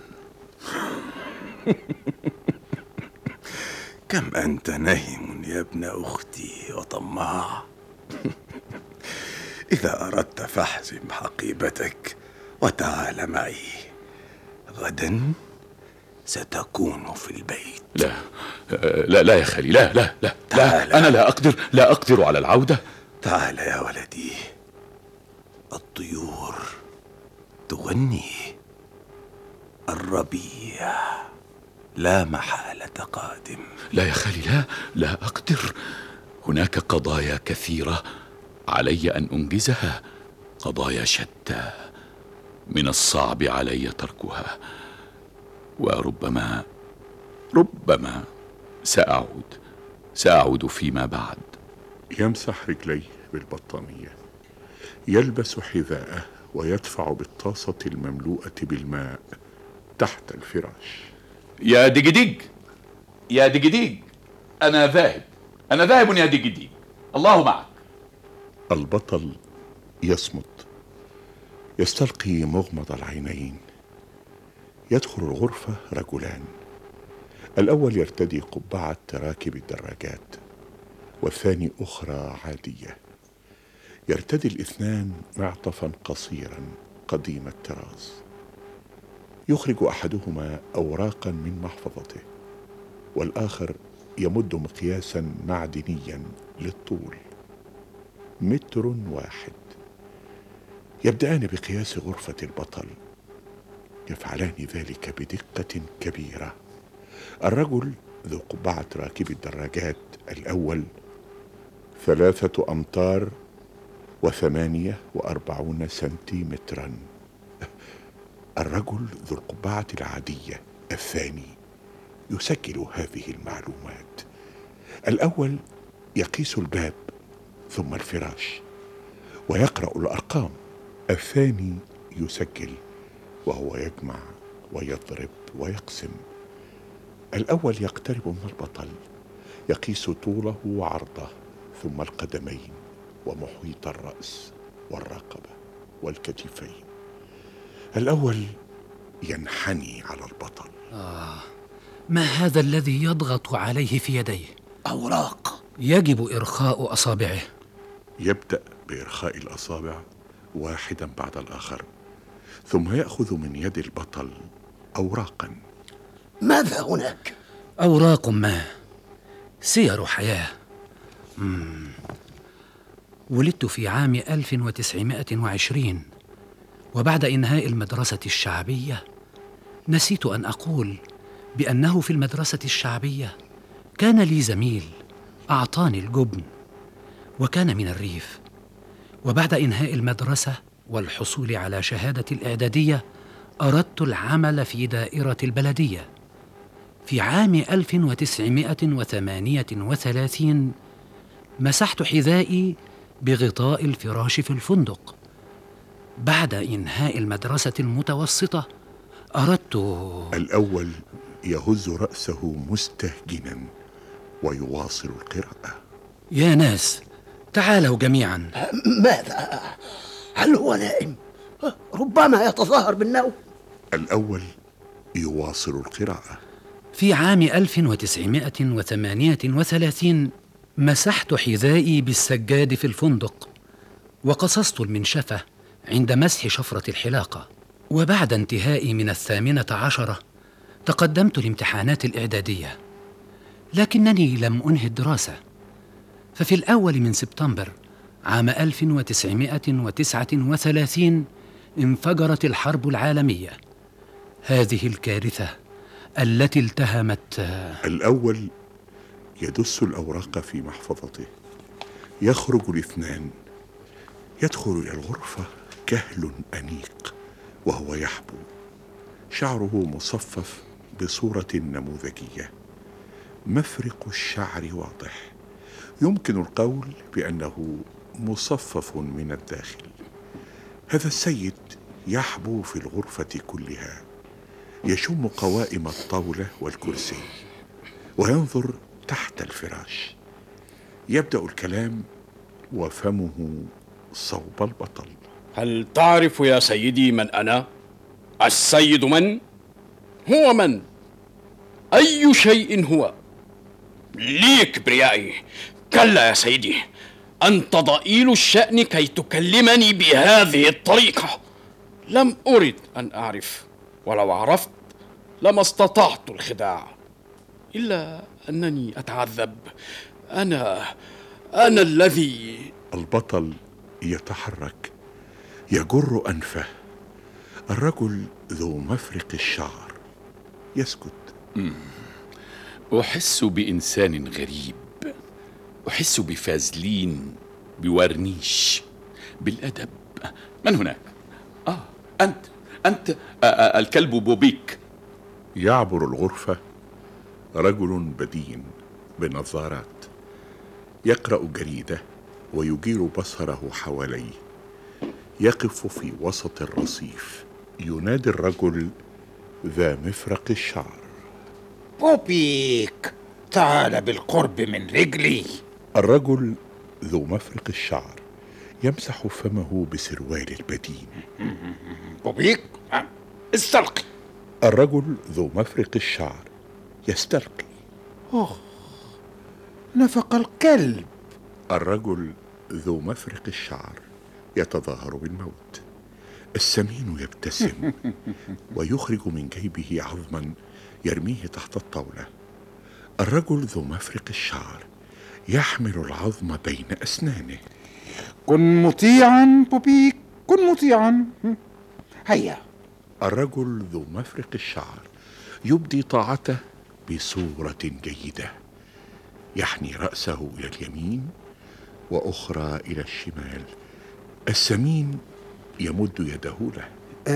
كم أنت نهم يا ابن أختي وطماع. إذا أردت فاحزم حقيبتك وتعال معي، غدا ستكون في البيت. لا لا لا يا خالي، لا لا لا, لا أنا لا أقدر لا أقدر على العودة. تعال يا ولدي، الطيور تغني، الربيع لا محالة قادم. لا يا خالي، لا لا أقدر. هناك قضايا كثيرة علي أن أنجزها، قضايا شتى من الصعب علي تركها، وربما ربما سأعود سأعود فيما بعد. يمسح رجليه بالبطانية، يلبس حذاءه ويدفع بالطاسة المملوءة بالماء تحت الفراش. يا ديجديج يا ديجديج، أنا ذاهب أنا ذاهب يا ديجديج، الله معك. البطل يصمت، يستلقي مغمض العينين. يدخل الغرفة رجلان، الأول يرتدي قبعة راكب الدراجات، والثاني أخرى عادية. يرتدي الاثنان معطفا قصيرا قديم الطراز. يخرج أحدهما أوراقا من محفظته، والآخر يمد مقياسا معدنيا للطول متر واحد. يبدأان بقياس غرفة البطل، يفعلان ذلك بدقة كبيرة. الرجل ذو قبعة راكب الدراجات الأول ثلاثة أمتار وثمانية وأربعون سنتيمترا. الرجل ذو القبعة العادية الثاني يسجل هذه المعلومات. الأول يقيس الباب ثم الفراش ويقرأ الأرقام. الثاني يسجل وهو يجمع ويضرب ويقسم. الأول يقترب من البطل، يقيس طوله وعرضه ثم القدمين ومحيط الرأس والرقبة والكتفين. الأول ينحني على البطل. آه ما هذا الذي يضغط عليه في يديه؟ أوراق. يجب إرخاء أصابعه. يبدأ بإرخاء الأصابع واحدا بعد الآخر، ثم يأخذ من يد البطل أوراقا. ماذا هناك؟ أوراق ما، سير حياة. مم. ولدت في عام ألف وتسعمائة وعشرين، وبعد إنهاء المدرسة الشعبية نسيت أن أقول بأنه في المدرسة الشعبية كان لي زميل أعطاني الجبن، وكان من الريف. وبعد إنهاء المدرسة والحصول على شهادة الإعدادية أردت العمل في دائرة البلدية. في عام ألف وتسعمائة وثمانية وثلاثين مسحت حذائي بغطاء الفراش في الفندق. بعد إنهاء المدرسة المتوسطة أردت الأول يهز رأسه مستهجنا ويواصل القراءة. يا ناس تعالوا جميعا. ماذا؟ هل هو نائم؟ ربما يتظاهر بالنوم. الأول يواصل القراءة. في عام ألف وتسعمائة وثمانية وثلاثين مسحت حذائي بالسجاد في الفندق، وقصصت المنشفة عند مسح شفرة الحلاقة. وبعد انتهائي من الثامنة عشرة تقدمت لامتحانات الإعدادية، لكنني لم أنهي الدراسة. ففي الأول من سبتمبر عام ألف وتسعمائة وتسعة وثلاثين انفجرت الحرب العالمية، هذه الكارثة التي التهمت. الأول يدس الأوراق في محفظته، يخرج الاثنان، يدخل إلى الغرفة كهل أنيق وهو يحبو، شعره مصفف بصورة نموذجية، مفرق الشعر واضح، يمكن القول بأنه مصفف من الداخل. هذا السيد يحبو في الغرفة كلها، يشم قوائم الطاولة والكرسي، وينظر تحت الفراش. يبدأ الكلام وفمه صوب البطل. هل تعرف يا سيدي من أنا؟ السيد من؟ هو من؟ أي شيء هو؟ لي كبريائي. كلا يا سيدي، أنت ضئيل الشأن كي تكلمني بهذه الطريقة. لم أرد أن أعرف، ولو عرفت لما استطعت الخداع، إلا أنني أتعذب. أنا أنا الذي... البطل يتحرك، يجر أنفه. الرجل ذو مفرق الشعر يسكت. مم. أحس بإنسان غريب، أحس بفازلين، بورنيش، بالأدب. من هناك؟ آه أنت أنت آه آه الكلب بوبيك. يعبر الغرفة رجل بدين بنظارات، يقرأ جريدة ويجير بصره حواليه. يقف في وسط الرصيف، ينادي الرجل ذا مفرق الشعر: بوبيك، تعال بالقرب من رجلي. الرجل ذو مفرق الشعر يمسح فمه بسروال البدين. بوبيك، استلقي. الرجل ذو مفرق الشعر يستلقي. أوه، نفق الكلب. الرجل ذو مفرق الشعر يتظاهر بالموت. السمين يبتسم ويخرج من جيبه عظما يرميه تحت الطاولة. الرجل ذو مفرق الشعر يحمل العظم بين أسنانه. كن مطيعا بوبيك، كن مطيعا. هيا. الرجل ذو مفرق الشعر يبدي طاعته بصورة جيدة، يحني رأسه إلى اليمين وأخرى إلى الشمال. السمين يمد يده له.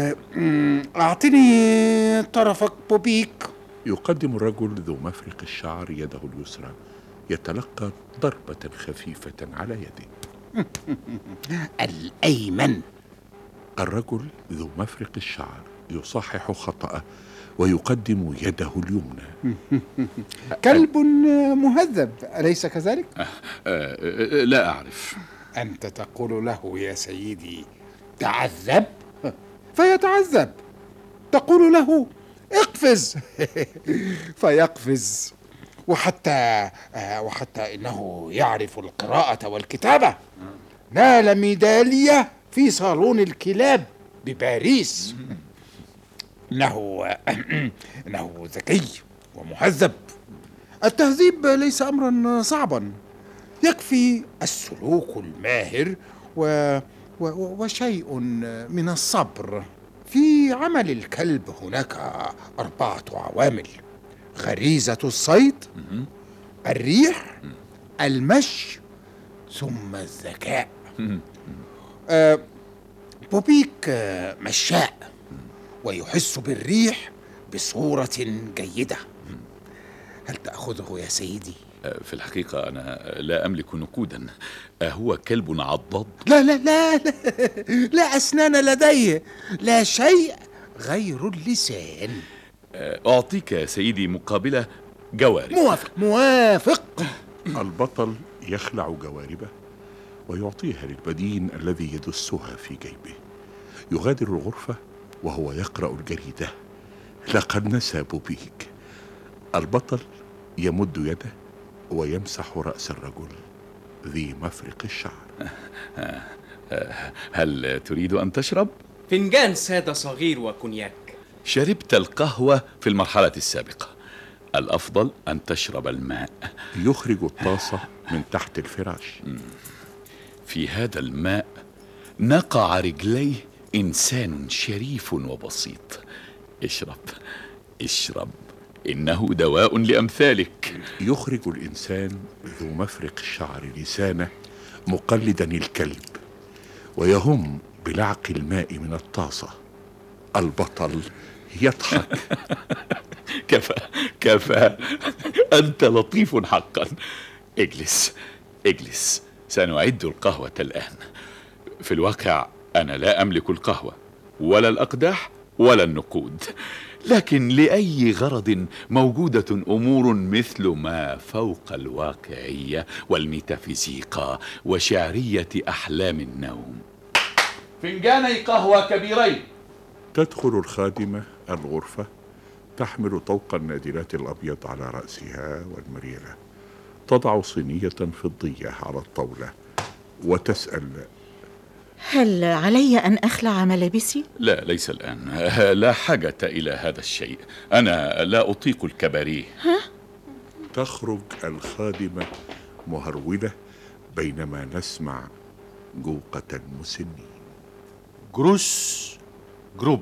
أعطني طرفك بوبيك. يقدم الرجل ذو مفرق الشعر يده اليسرى، يتلقى ضربة خفيفة على يده. الأيمن. الرجل ذو مفرق الشعر يصحح خطأه ويقدم يده اليمنى. كلب مهذب، أليس كذلك؟ أه أه لا أعرف. أنت تقول له يا سيدي تعذب فيتعذب، تقول له اقفز. فيقفز، وحتى وحتى إنه يعرف القراءة والكتابة. نال ميدالية في صالون الكلاب بباريس. إنه إنه ذكي ومهذب. التهذيب ليس أمرا صعبا، يكفي السلوك الماهر و... و... وشيء من الصبر. في عمل الكلب هناك أربعة عوامل: غريزة الصيد، الريح، المشي، ثم الذكاء. آه بوبيك مشاء ويحس بالريح بصورة جيدة. هل تأخذه يا سيدي؟ في الحقيقة أنا لا أملك نقودا. هو كلب عضاض؟ لا لا لا لا, لا أسنان لديه، لا شيء غير اللسان. أعطيك يا سيدي مقابلة جوارب. موافق موافق. البطل يخلع جواربه ويعطيها للبدين الذي يدسها في جيبه. يغادر الغرفة وهو يقرأ الجريدة. لقد نسى بوبيك. البطل يمد يده ويمسح رأس الرجل ذي مفرق الشعر. هل تريد أن تشرب؟ فنجان سادة صغير وكونياك. شربت القهوة في المرحلة السابقة، الأفضل أن تشرب الماء. يخرج الطاسة من تحت الفراش. في هذا الماء نقع رجليه إنسان شريف وبسيط. اشرب اشرب، إنه دواء لأمثالك. يخرج الإنسان ذو مفرق الشعر لسانه مقلدا الكلب ويهم بلعق الماء من الطاسة. البطل يضحك. كفى كفى، أنت لطيف حقا. اجلس اجلس، سنعد القهوة الآن. في الواقع أنا لا أملك القهوة ولا الأقداح ولا النقود، لكن لأي غرض موجودة أمور مثل ما فوق الواقعية والميتافيزيقا وشعرية أحلام النوم. فنجاني قهوة كبيرين. تدخل الخادمة الغرفة تحمل طوق النادلات الأبيض على رأسها والمريلة. تضع صينية فضية على الطاولة وتسأل: هل علي أن أخلع ملابسي؟ لا، ليس الآن. لا حاجة إلى هذا الشيء، أنا لا أطيق الكباريه. ها؟ تخرج الخادمة مهرولة بينما نسمع جوقة المسنين. جروس، جروب،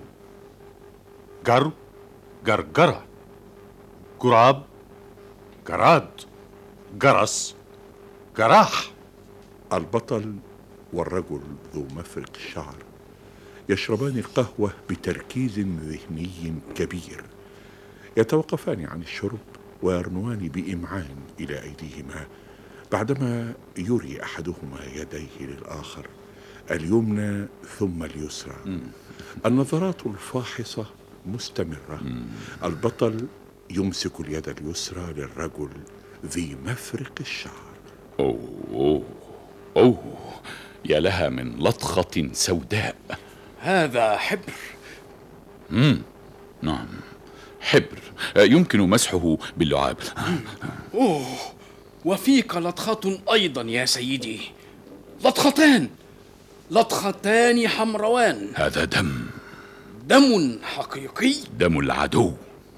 جر، جرجرة، جراب، جراد، جرس، جراح. البطل والرجل ذو مفرق الشعر يشربان القهوة بتركيز ذهني كبير. يتوقفان عن الشرب ويرنوان بإمعان إلى أيديهما بعدما يري أحدهما يديه للآخر، اليمنى ثم اليسرى. النظرات الفاحصة مستمرة. البطل يمسك اليد اليسرى للرجل ذي مفرق الشعر. أوه أوه, أوه. يا لها من لطخة سوداء. هذا حبر. مم. نعم، حبر يمكن مسحه باللعاب. أوه، وفيك لطخة أيضا يا سيدي. لطختان لطختان حمروان. هذا دم. دم حقيقي. دم العدو.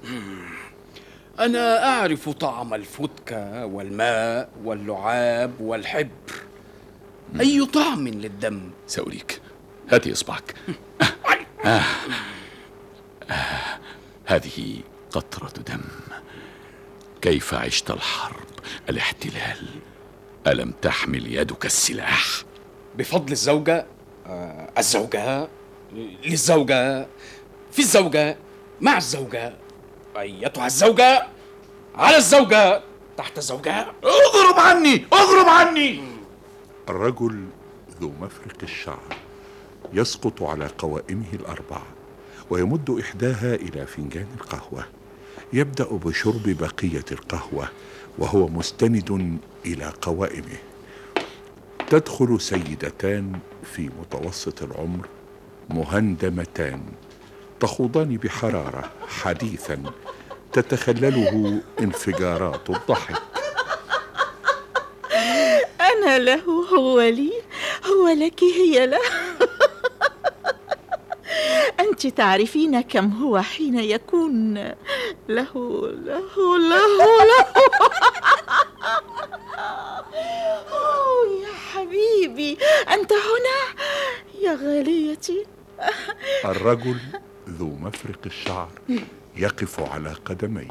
أنا أعرف طعم الفتكة والماء واللعاب والحبر. أي طعم للدم؟ سأريك، هاتي إصبعك. آه. آه. هذه قطرة دم. كيف عشت الحرب، الاحتلال؟ ألم تحمل يدك السلاح؟ بفضل الزوجة. آه الزوجة للزوجة، في الزوجة، مع الزوجة، أيتها الزوجة، على الزوجة، تحت الزوجة. اغرب عني، اغرب عني. الرجل ذو مفرق الشعر يسقط على قوائمه الأربع ويمد إحداها إلى فنجان القهوة. يبدأ بشرب بقية القهوة وهو مستند إلى قوائمه. تدخل سيدتان في متوسط العمر مهندمتان تخوضان بحرارة حديثا تتخلله انفجارات الضحك. أنا له هو لي، هو لك هي له. أنت تعرفين كم هو حين يكون له له له له. أوه يا حبيبي، أنت هنا يا غاليتي. الرجل ذو مفرق الشعر يقف على قدميه.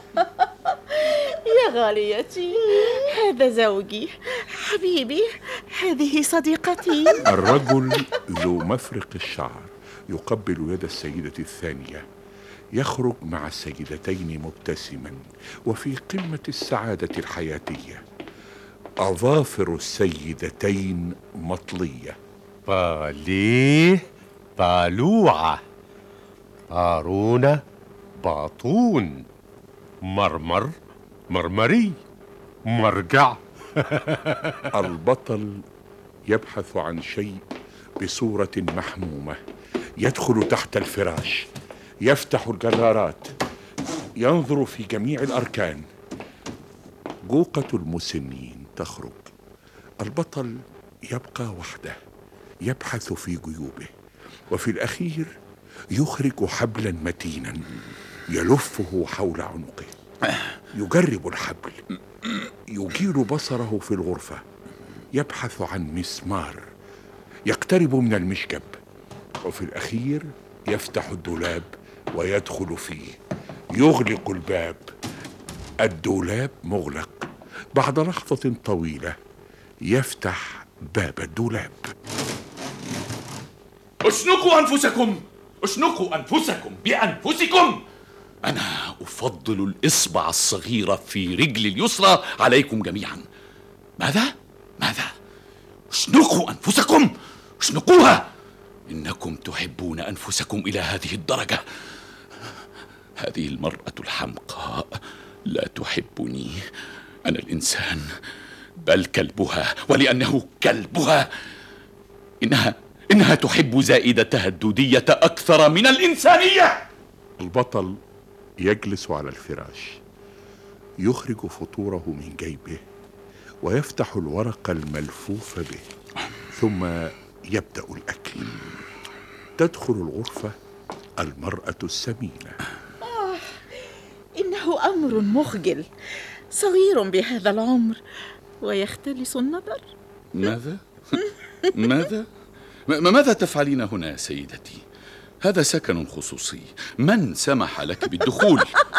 يا غاليتي، هذا زوجي حبيبي، هذه صديقتي. الرجل ذو مفرق الشعر يقبل يد السيدة الثانية، يخرج مع السيدتين مبتسما وفي قمة السعادة الحياتية. أظافر السيدتين مطلية. باليه بالوعة، بارونة باطون، مرمر مرمري، مرجع. البطل يبحث عن شيء بصورة محمومة، يدخل تحت الفراش، يفتح الجرارات، ينظر في جميع الأركان. جوقة المسنين تخرج. البطل يبقى وحده، يبحث في جيوبه، وفي الأخير يخرج حبلا متينا يلفه حول عنقه. يجرب الحبل، يجيل بصره في الغرفة، يبحث عن مسمار، يقترب من المشكب، وفي الأخير يفتح الدولاب ويدخل فيه، يغلق الباب. الدولاب مغلق. بعد لحظة طويلة يفتح باب الدولاب. اشنقوا أنفسكم، اشنقوا أنفسكم بأنفسكم. أنا أفضل الإصبع الصغيرة في رجل اليسرى عليكم جميعا. ماذا؟ ماذا؟ اشنقوا أنفسكم، اشنقوها. إنكم تحبون أنفسكم إلى هذه الدرجة. هذه المرأة الحمقاء لا تحبني، أنا الإنسان، بل كلبها، ولأنه كلبها إنها إنها تحب زائدتها الدودية أكثر من الإنسانية. البطل يجلس على الفراش، يخرج فطوره من جيبه ويفتح الورق الملفوف به، ثم يبدأ الأكل. تدخل الغرفة المرأة السمينة. آه، إنه أمر مخجل، صغير بهذا العمر ويختلس النظر. ماذا؟ ماذا؟ ماذا تفعلين هنا يا سيدتي؟ هذا سكن خصوصي، من سمح لك بالدخول؟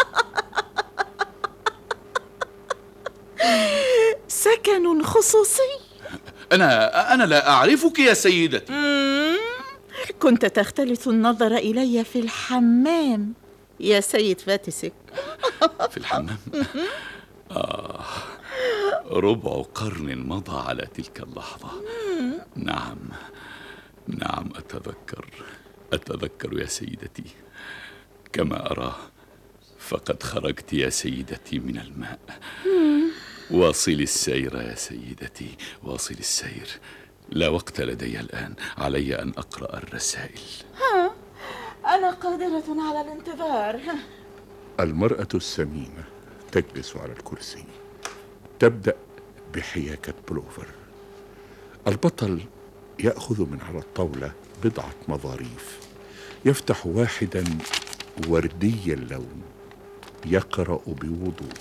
سكن خصوصي؟ أنا أنا لا أعرفك يا سيدتي. كنت تختلس النظر إلي في الحمام يا سيد فاتسك. في الحمام؟ آه، ربع قرن مضى على تلك اللحظة. نعم نعم أتذكر أتذكر يا سيدتي. كما أرى فقد خرجت يا سيدتي من الماء. واصل السير يا سيدتي، واصل السير. لا وقت لدي الآن، علي أن أقرأ الرسائل. ها، أنا قادرة على الانتظار. المرأة السمينة تجلس على الكرسي، تبدأ بحياكة بلوفر. البطل يأخذ من على الطاولة بضعة مظاريف، يفتح واحدا وردي اللون، يقرأ بوضوح.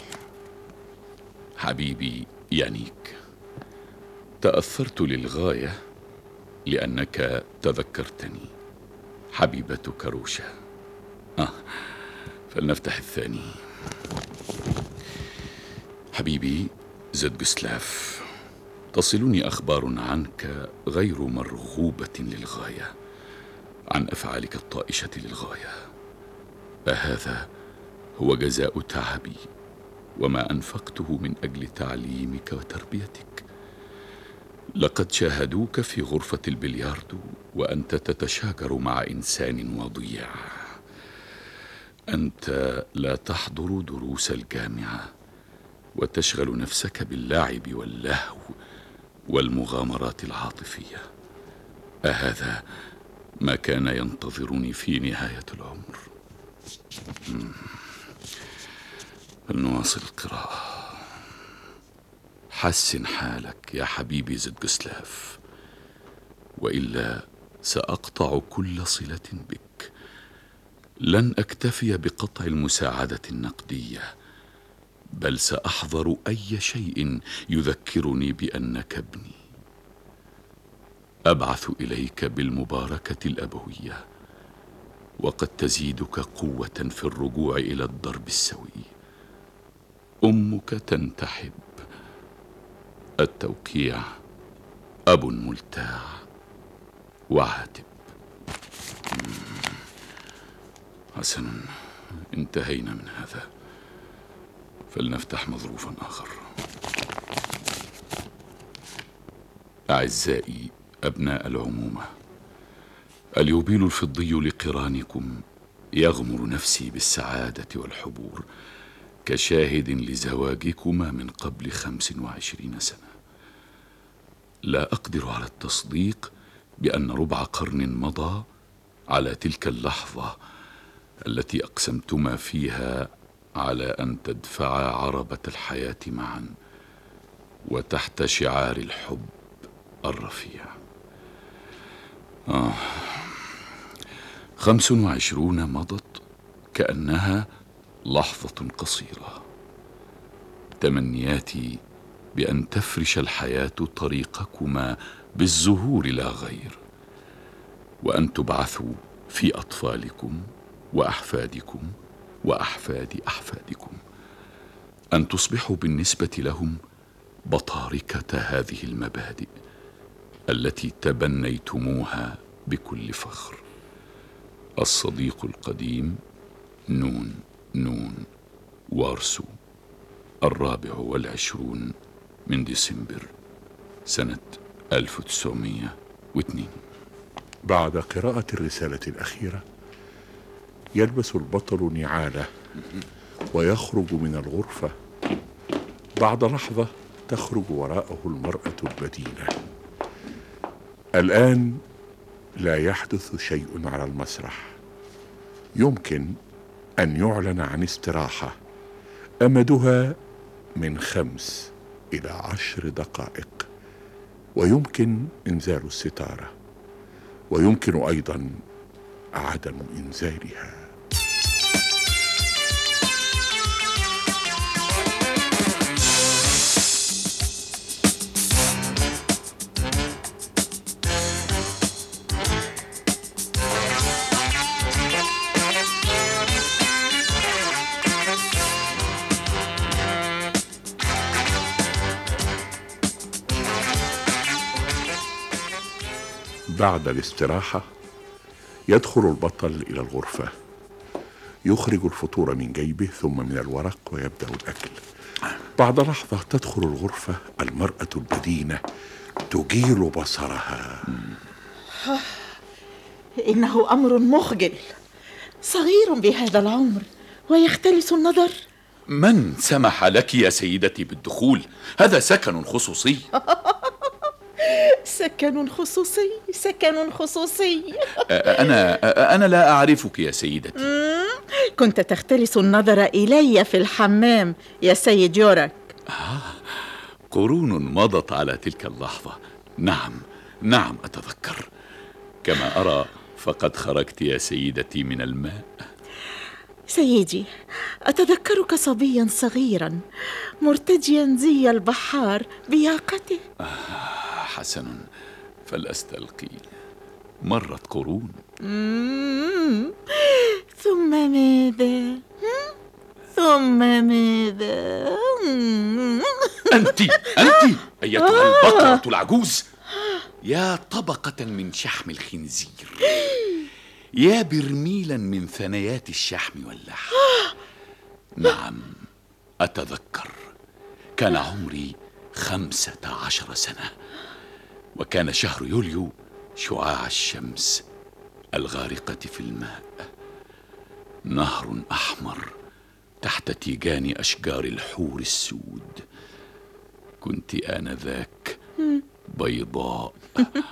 حبيبي يانيك، تأثرت للغاية لأنك تذكرتني. حبيبتك روشا. آه، فلنفتح الثاني. حبيبي زدجسلاف، تصلني أخبار عنك غير مرغوبة للغاية، عن أفعالك الطائشة للغاية. أهذا هو جزاء تعبي وما أنفقته من أجل تعليمك وتربيتك؟ لقد شاهدوك في غرفة البلياردو وأنت تتشاجر مع إنسان وضيع. أنت لا تحضر دروس الجامعة وتشغل نفسك باللعب واللهو والمغامرات العاطفية. أهذا ما كان ينتظرني في نهاية العمر. فلنواصل القراءة. حسن حالك يا حبيبي زدجسلاف، وإلا سأقطع كل صلة بك. لن أكتفي بقطع المساعدة النقدية، بل سأحضر أي شيء يذكرني بأنك ابني. أبعث إليك بالمباركة الأبوية، وقد تزيدك قوة في الرجوع إلى الدرب السوي. أمك تنتحب. التوقيع أب ملتاع وعاتب. حسنا، انتهينا من هذا، فلنفتح مظروفا آخر. أعزائي أبناء العمومة، اليوبيل الفضي لقرانكم يغمر نفسي بالسعادة والحبور كشاهد لزواجكما من قبل خمس وعشرين سنة. لا أقدر على التصديق بأن ربع قرن مضى على تلك اللحظة التي أقسمتما فيها على أن تدفعا عربة الحياة معا وتحت شعار الحب الرفيع. آه خمس وعشرون مضت كأنها لحظة قصيرة. تمنياتي بأن تفرش الحياة طريقكما بالزهور لا غير، وأن تبعثوا في أطفالكم وأحفادكم وأحفاد أحفادكم، أن تصبحوا بالنسبة لهم بطاركة هذه المبادئ التي تبنيتموها بكل فخر. الصديق القديم نون نون وارسو، الرابع والعشرون من ديسمبر سنة ألف وتسعمائة واثنين. بعد قراءة الرسالة الأخيرة يلبس البطل نعاله ويخرج من الغرفة. بعد لحظة تخرج وراءه المرأة البدينة. الآن لا يحدث شيء على المسرح. يمكن أن يعلن عن استراحة أمدها من خمس إلى عشر دقائق، ويمكن إنزال الستارة، ويمكن أيضا عدم إنزالها. بعد الاستراحة يدخل البطل إلى الغرفة، يخرج الفطور من جيبه ثم من الورق ويبدأ الأكل. بعد لحظة تدخل الغرفة المرأة البدينة تجيل بصرها. إنه أمر مخجل، صغير بهذا العمر ويختلس النظر. من سمح لك يا سيدتي بالدخول؟ هذا سكن خصوصي. سكن خصوصي سكن خصوصي. أنا أنا لا أعرفك يا سيدتي. كنت تختلس النظر إلي في الحمام يا سيد يورك. آه، قرون مضت على تلك اللحظة. نعم نعم أتذكر. كما أرى فقد خرجت يا سيدتي من الماء. سيدي، أتذكرك صبيا صغيرا مرتجيا زي البحار بياقته. آه حسن، فلأستلقي. مرت قرون. ثم ماذا؟ ثم ماذا؟ أنت أنت أيتها البقرة العجوز، يا طبقة من شحم الخنزير، يا برميلا من ثنيات الشحم واللحم. نعم أتذكر، كان عمري خمسة عشر سنة، وكان شهر يوليو شعاع الشمس الغارقة في الماء. نهر أحمر تحت تيجان أشجار الحور السود. كنت آنذاك بيضاء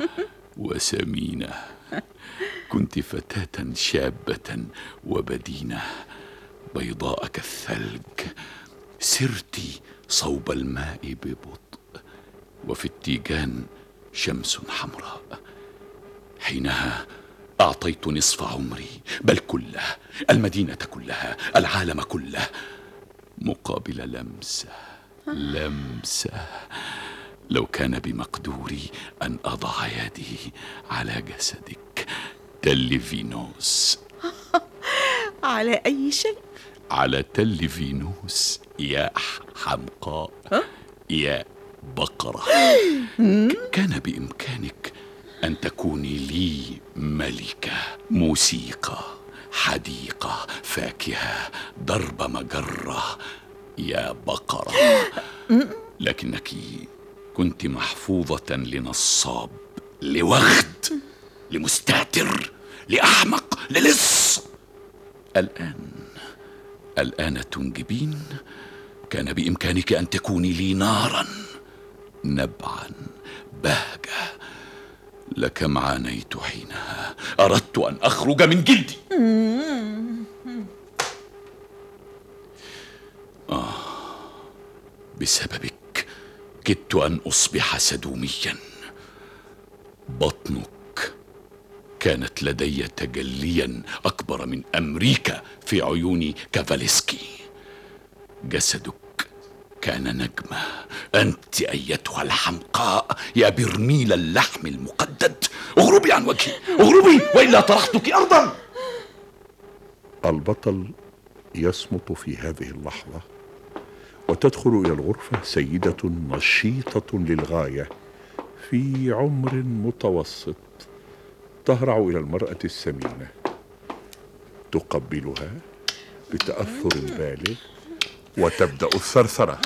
وسمينة. كنت فتاة شابة وبدينة بيضاء كالثلج، سرت صوب الماء ببطء، وفي التيجان شمس حمراء. حينها أعطيت نصف عمري، بل كله، المدينة كلها، العالم كله، مقابل لمسة لمسة. لو كان بمقدوري أن أضع يدي على جسدك تل فينوس. على أي شيء؟ على تل فينوس يا حمقاء، يا بقرة. كان بإمكانك أن تكوني لي ملكة، موسيقى، حديقة، فاكهة، درب مجرة يا بقرة. لكنك كنت محفوظة لنصاب، لوغد، لمستهتر، لأحمق، للص. الآن الآن تنجبين. كان بإمكانك أن تكوني لي نارا، نبعا، بهجة. لكم عانيت حينها، أردت أن أخرج من جلدي. آه، بسببك كدت أن أصبح سدوميا. بطنك كانت لدي تجليا أكبر من أمريكا في عيون كافاليسكي. جسدك كان نجمة. أنت أيتها الحمقاء يا برميل اللحم المقدد، اغربي عن وجهي، اغربي وإلا طرحتك أرضا. البطل يصمت في هذه اللحظة، وتدخل إلى الغرفة سيدة نشيطة للغاية في عمر متوسط، تهرع إلى المرأة السمينة، تقبلها بتأثر بالغ، وتبدأ الثرثرة.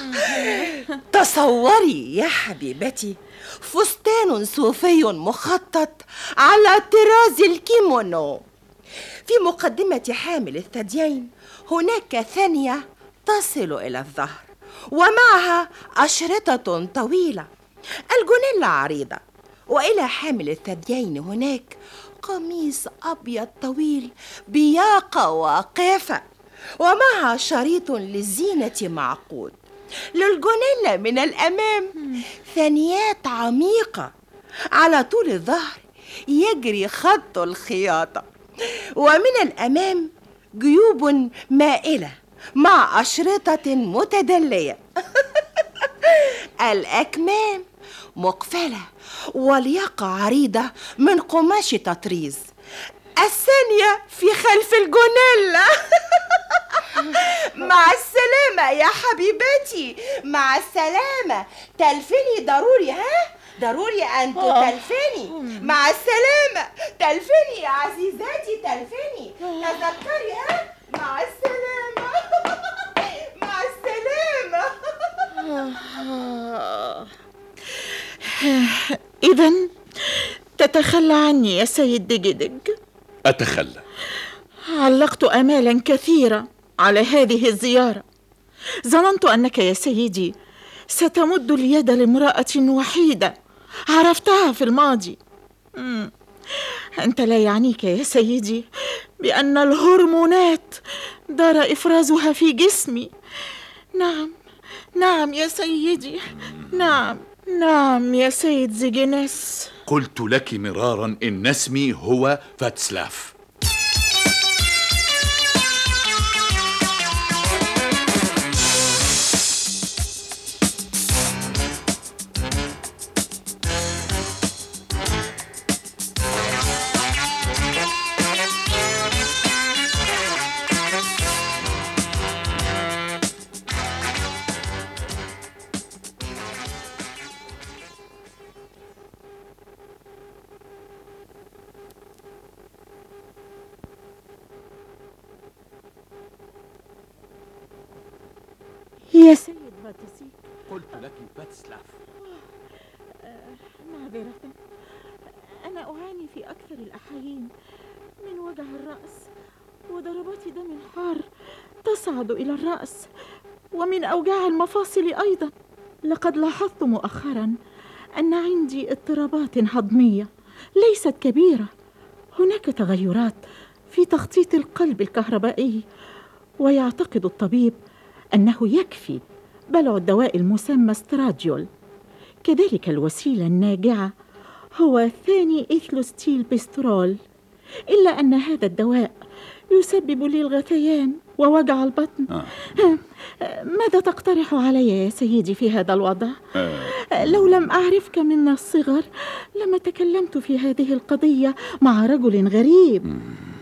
تصوري يا حبيبتي فستان صوفي مخطط على طراز الكيمونو. في مقدمة حامل الثديين هناك ثانية تصل إلى الظهر، ومعها أشرطة طويلة، الجونيلا عريضة، وإلى حامل الثديين هناك قميص أبيض طويل بياقة واقفة، ومعها شريط للزينة معقود. للجونيلا من الأمام ثنيات عميقة، على طول الظهر يجري خط الخياطة، ومن الأمام جيوب مائلة مع أشرطة متدلية. الأكمام مقفلة، والياقة عريضة من قماش تطريز. الثانية في خلف الجونيلا. مع السلامة يا حبيبتي، مع السلامة. تلفني ضروري، ها؟ ضروري أن تلفني. مع السلامة. تلفني يا عزيزاتي، تلفني. تذكري، ها؟ مع السلامة. مع السلامة. إذن تتخلى عني يا سيد ديجيدج؟ أتخلى. علقت آمالا كثيرة على هذه الزيارة. ظننت أنك يا سيدي ستمد اليد لامرأة وحيدة عرفتها في الماضي. مم. أنت لا يعنيك يا سيدي بأن الهرمونات دار إفرازها في جسمي. نعم نعم يا سيدي، نعم نعم يا سيد زيجينيس. قلت لك مرارا إن اسمي هو فاتسلاف. يا سيد فاتسي، قلت لك فاتسلاف. معذرة، أنا أعاني في أكثر الأحايين من وجع الرأس وضربات دم حار تصعد إلى الرأس، ومن أوجاع المفاصل أيضا. لقد لاحظت مؤخرا أن عندي اضطرابات هضمية ليست كبيرة. هناك تغيرات في تخطيط القلب الكهربائي، ويعتقد الطبيب أنه يكفي بلع الدواء المسمى استراديول. كذلك الوسيلة الناجعة هو ثاني إيثلوستيل بيسترول، إلا أن هذا الدواء يسبب لي الغثيان ووجع البطن. آه. ماذا تقترح علي يا سيدي في هذا الوضع؟ آه. لو لم أعرفك من الصغر لما تكلمت في هذه القضية مع رجل غريب.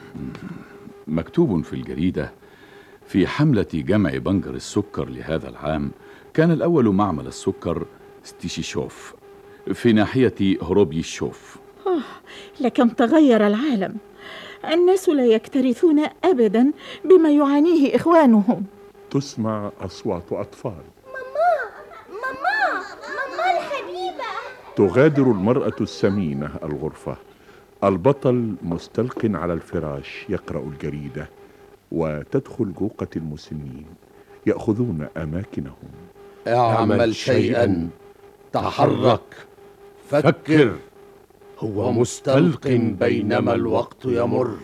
مكتوب في الجريدة: في حملة جمع بنجر السكر لهذا العام كان الأول معمل السكر ستيشيشوف في ناحية هروبيشوف. آه، لكم تغير العالم. الناس لا يكترثون أبدا بما يعانيه إخوانهم. تسمع أصوات أطفال. ماما ماما ماما الحبيبة. تغادر المرأة السمينة الغرفة. البطل مستلق على الفراش يقرأ الجريدة، وتدخل جوقة المسنين يأخذون أماكنهم. اعمل شيئا، تحرك، فكر، هو مستلق بينما الوقت يمر.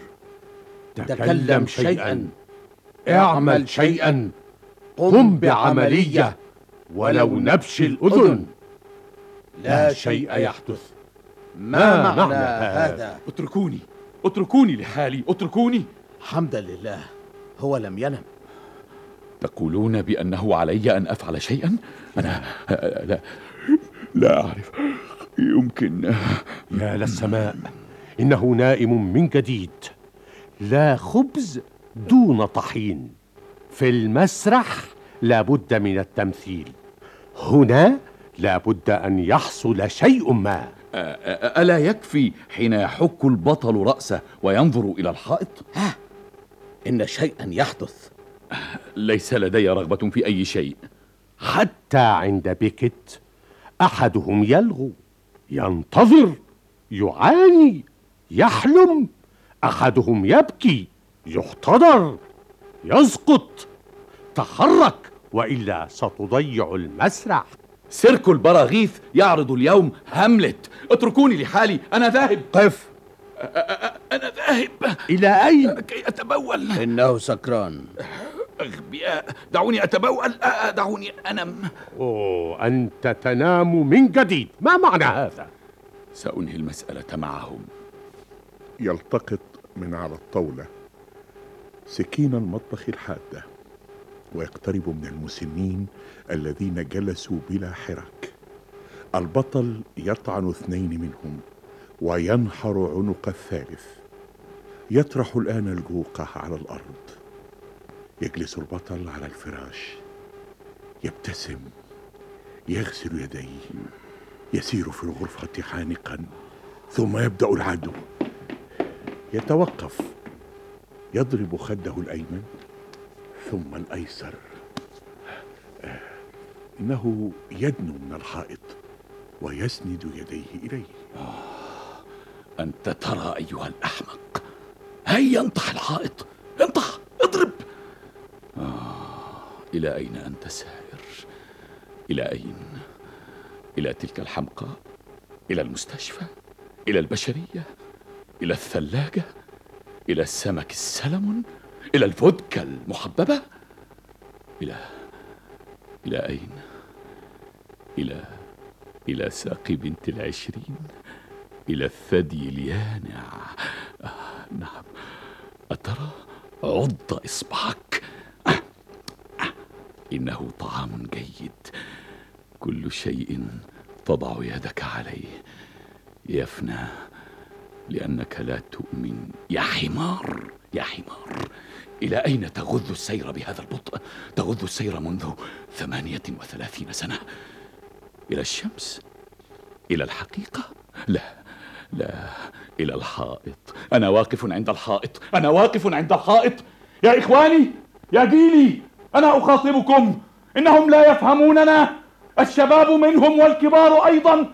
تكلم شيئا، اعمل شيئا، قم بعملية ولو نبش الأذن. لا شيء يحدث. ما معنى هذا؟ اتركوني اتركوني لحالي، اتركوني. حمدا لله، هو لم ينم. تقولون بأنه علي أن أفعل شيئا؟ أنا لا لا أعرف. يمكن. يا للسماء، إنه نائم من جديد. لا خبز دون طحين. في المسرح لابد من التمثيل. هنا لابد أن يحصل شيء ما. ألا يكفي حين يحك البطل رأسه وينظر إلى الحائط؟ ها، إن شيئا يحدث. ليس لدي رغبة في أي شيء. حتى عند بيكت أحدهم يلغو، ينتظر، يعاني، يحلم. أحدهم يبكي، يحتضر، يسقط. تحرك وإلا ستضيع المسرح. سيرك البراغيث يعرض اليوم هاملت. اتركوني لحالي، أنا ذاهب. قف. أنا ذاهب. إلى أين؟ كي أتبول. إنه سكران. أغبياء، دعوني أتبول، دعوني أنم. أوه، أنت تنام من جديد. ما معنى هذا؟ سأنهي المسألة معهم. يلتقط من على الطاولة سكين المطبخ الحادة، ويقترب من المسنين الذين جلسوا بلا حراك. البطل يطعن اثنين منهم وينحر عنق الثالث. يطرح الآن الجوقة على الأرض. يجلس البطل على الفراش، يبتسم، يغسل يديه، يسير في الغرفة حانقا، ثم يبدأ العدو. يتوقف، يضرب خده الأيمن ثم الأيسر. إنه يدنو من الحائط ويسند يديه إليه. آه، أنت ترى أيها الأحمق. هيا انطح الحائط، انطح، اضرب. آه، إلى أين أنت سائر؟ إلى أين؟ إلى تلك الحمقى؟ إلى المستشفى؟ إلى البشرية؟ إلى الثلاجة؟ إلى السمك السلمون؟ إلى الفودكا المحببة؟ إلى إلى أين؟ إلى إلى ساق بنت العشرين؟ إلى الثدي اليانع؟ آه، نعم. أترى؟ عض إصبعك. آه، آه، إنه طعام جيد. كل شيء تضع يدك عليه يفنى، لأنك لا تؤمن. يا حمار، يا حمار، إلى أين تغذ السير بهذا البطء؟ تغذ السير منذ ثمانية وثلاثين سنة. إلى الشمس؟ إلى الحقيقة؟ لا لا، إلى الحائط. أنا واقف عند الحائط، أنا واقف عند الحائط. يا إخواني، يا جيلي، أنا أخاطبكم. إنهم لا يفهموننا، الشباب منهم والكبار أيضا.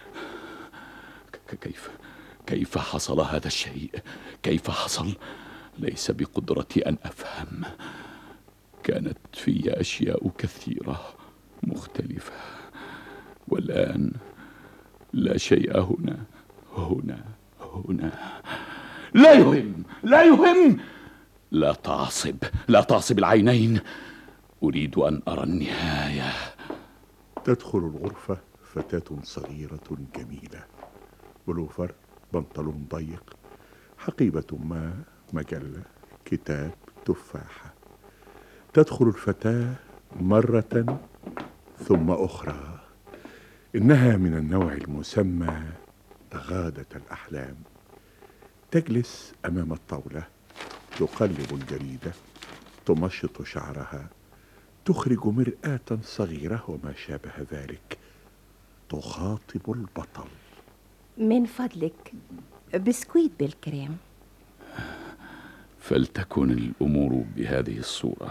كيف كيف حصل هذا الشيء؟ كيف حصل؟ ليس بقدرتي أن أفهم. كانت في أشياء كثيرة مختلفة، والآن لا شيء هنا هنا هنا. لا يهم، لا يهم. لا تعصب، لا تعصب العينين. أريد أن أرى النهاية. تدخل الغرفة فتاة صغيرة جميلة، بلوفر، بنطلون ضيق، حقيبة ما، مجلة، كتاب، تفاحة. تدخل الفتاة مرة ثم أخرى. إنها من النوع المسمى غادة الأحلام. تجلس أمام الطاولة، تقلب الجريدة، تمشط شعرها، تخرج مرآة صغيرة وما شابه ذلك. تخاطب البطل: من فضلك بسكويت بالكريم. فلتكن الأمور بهذه الصورة.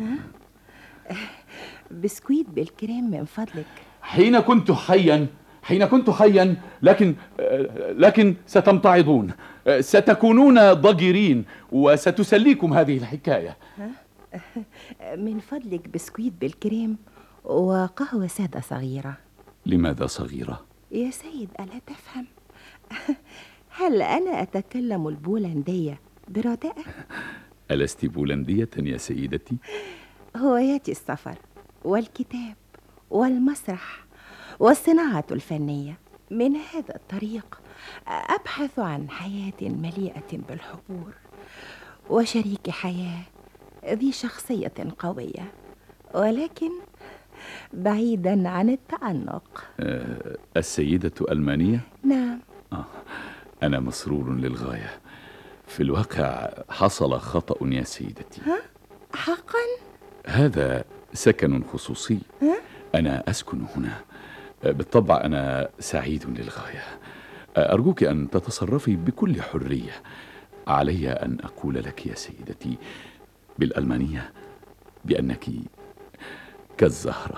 بسكويت بالكريم من فضلك. حين كنت حيا حين كنت حيا لكن لكن ستمتعضون، ستكونون ضجرين، وستسليكم هذه الحكاية. من فضلك بسكويت بالكريم وقهوة سادة صغيرة. لماذا صغيرة؟ يا سيد ألا تفهم؟ هل أنا أتكلم البولندية برداءة؟ ألست بولندية يا سيدتي؟ هواياتي السفر والكتاب والمسرح والصناعة الفنية. من هذا الطريق أبحث عن حياة مليئة بالحبور، وشريك حياة ذي شخصية قوية، ولكن بعيدا عن التعنق. أه السيدة ألمانية؟ نعم. آه أنا مسرور للغاية. في الواقع حصل خطأ يا سيدتي. ها؟ حقا؟ هذا سكن خصوصي. ها؟ أنا أسكن هنا. بالطبع أنا سعيد للغاية. أرجوك أن تتصرفي بكل حرية. علي أن أقول لك يا سيدتي بالألمانية بأنك كالزهرة.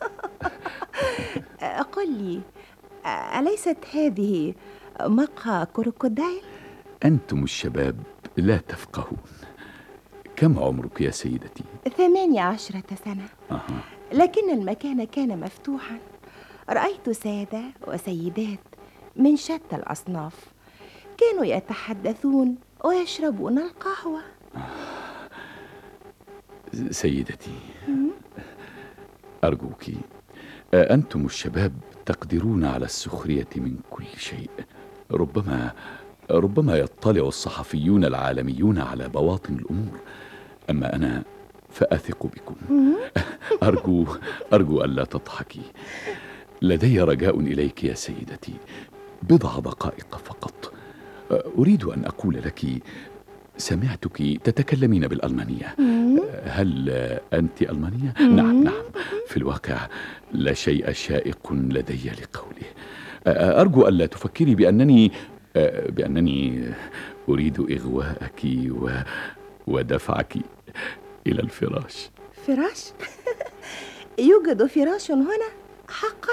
قل لي، أليست هذه مقهى كروكودايل؟ أنتم الشباب لا تفقهون. كم عمرك يا سيدتي؟ ثمانية عشرة سنة. أه. لكن المكان كان مفتوحا. رأيت سادة وسيدات من شتى الأصناف كانوا يتحدثون ويشربون القهوة. سيدتي أرجوك، أنتم الشباب تقدرون على السخرية من كل شيء. ربما ربما يطلع الصحفيون العالميون على بواطن الأمور، أما أنا فأثق بكم. أرجو أرجو ألا تضحكي. لدي رجاء إليك يا سيدتي، بضع دقائق فقط. أريد أن أقول لك سمعتك تتكلمين بالألمانية. هل أنت ألمانية؟ نعم نعم. في الواقع لا شيء شائق لدي لقوله. أرجو ألا تفكري بأنني بأنني أريد إغواءك و... ودفعك إلى الفراش. فراش؟ يوجد فراش هنا حقا؟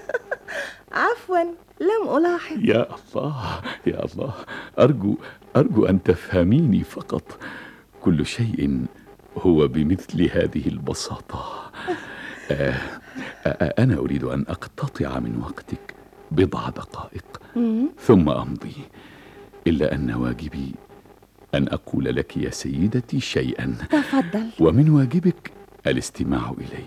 عفوا لم ألاحظ. يا الله يا الله، أرجو أرجو أن تفهميني فقط. كل شيء هو بمثل هذه البساطة. آه آه أنا أريد أن أقتطع من وقتك بضع دقائق ثم أمضي، إلا أن واجبي أن أقول لك يا سيدتي شيئا. تفضل. ومن واجبك الاستماع إلي.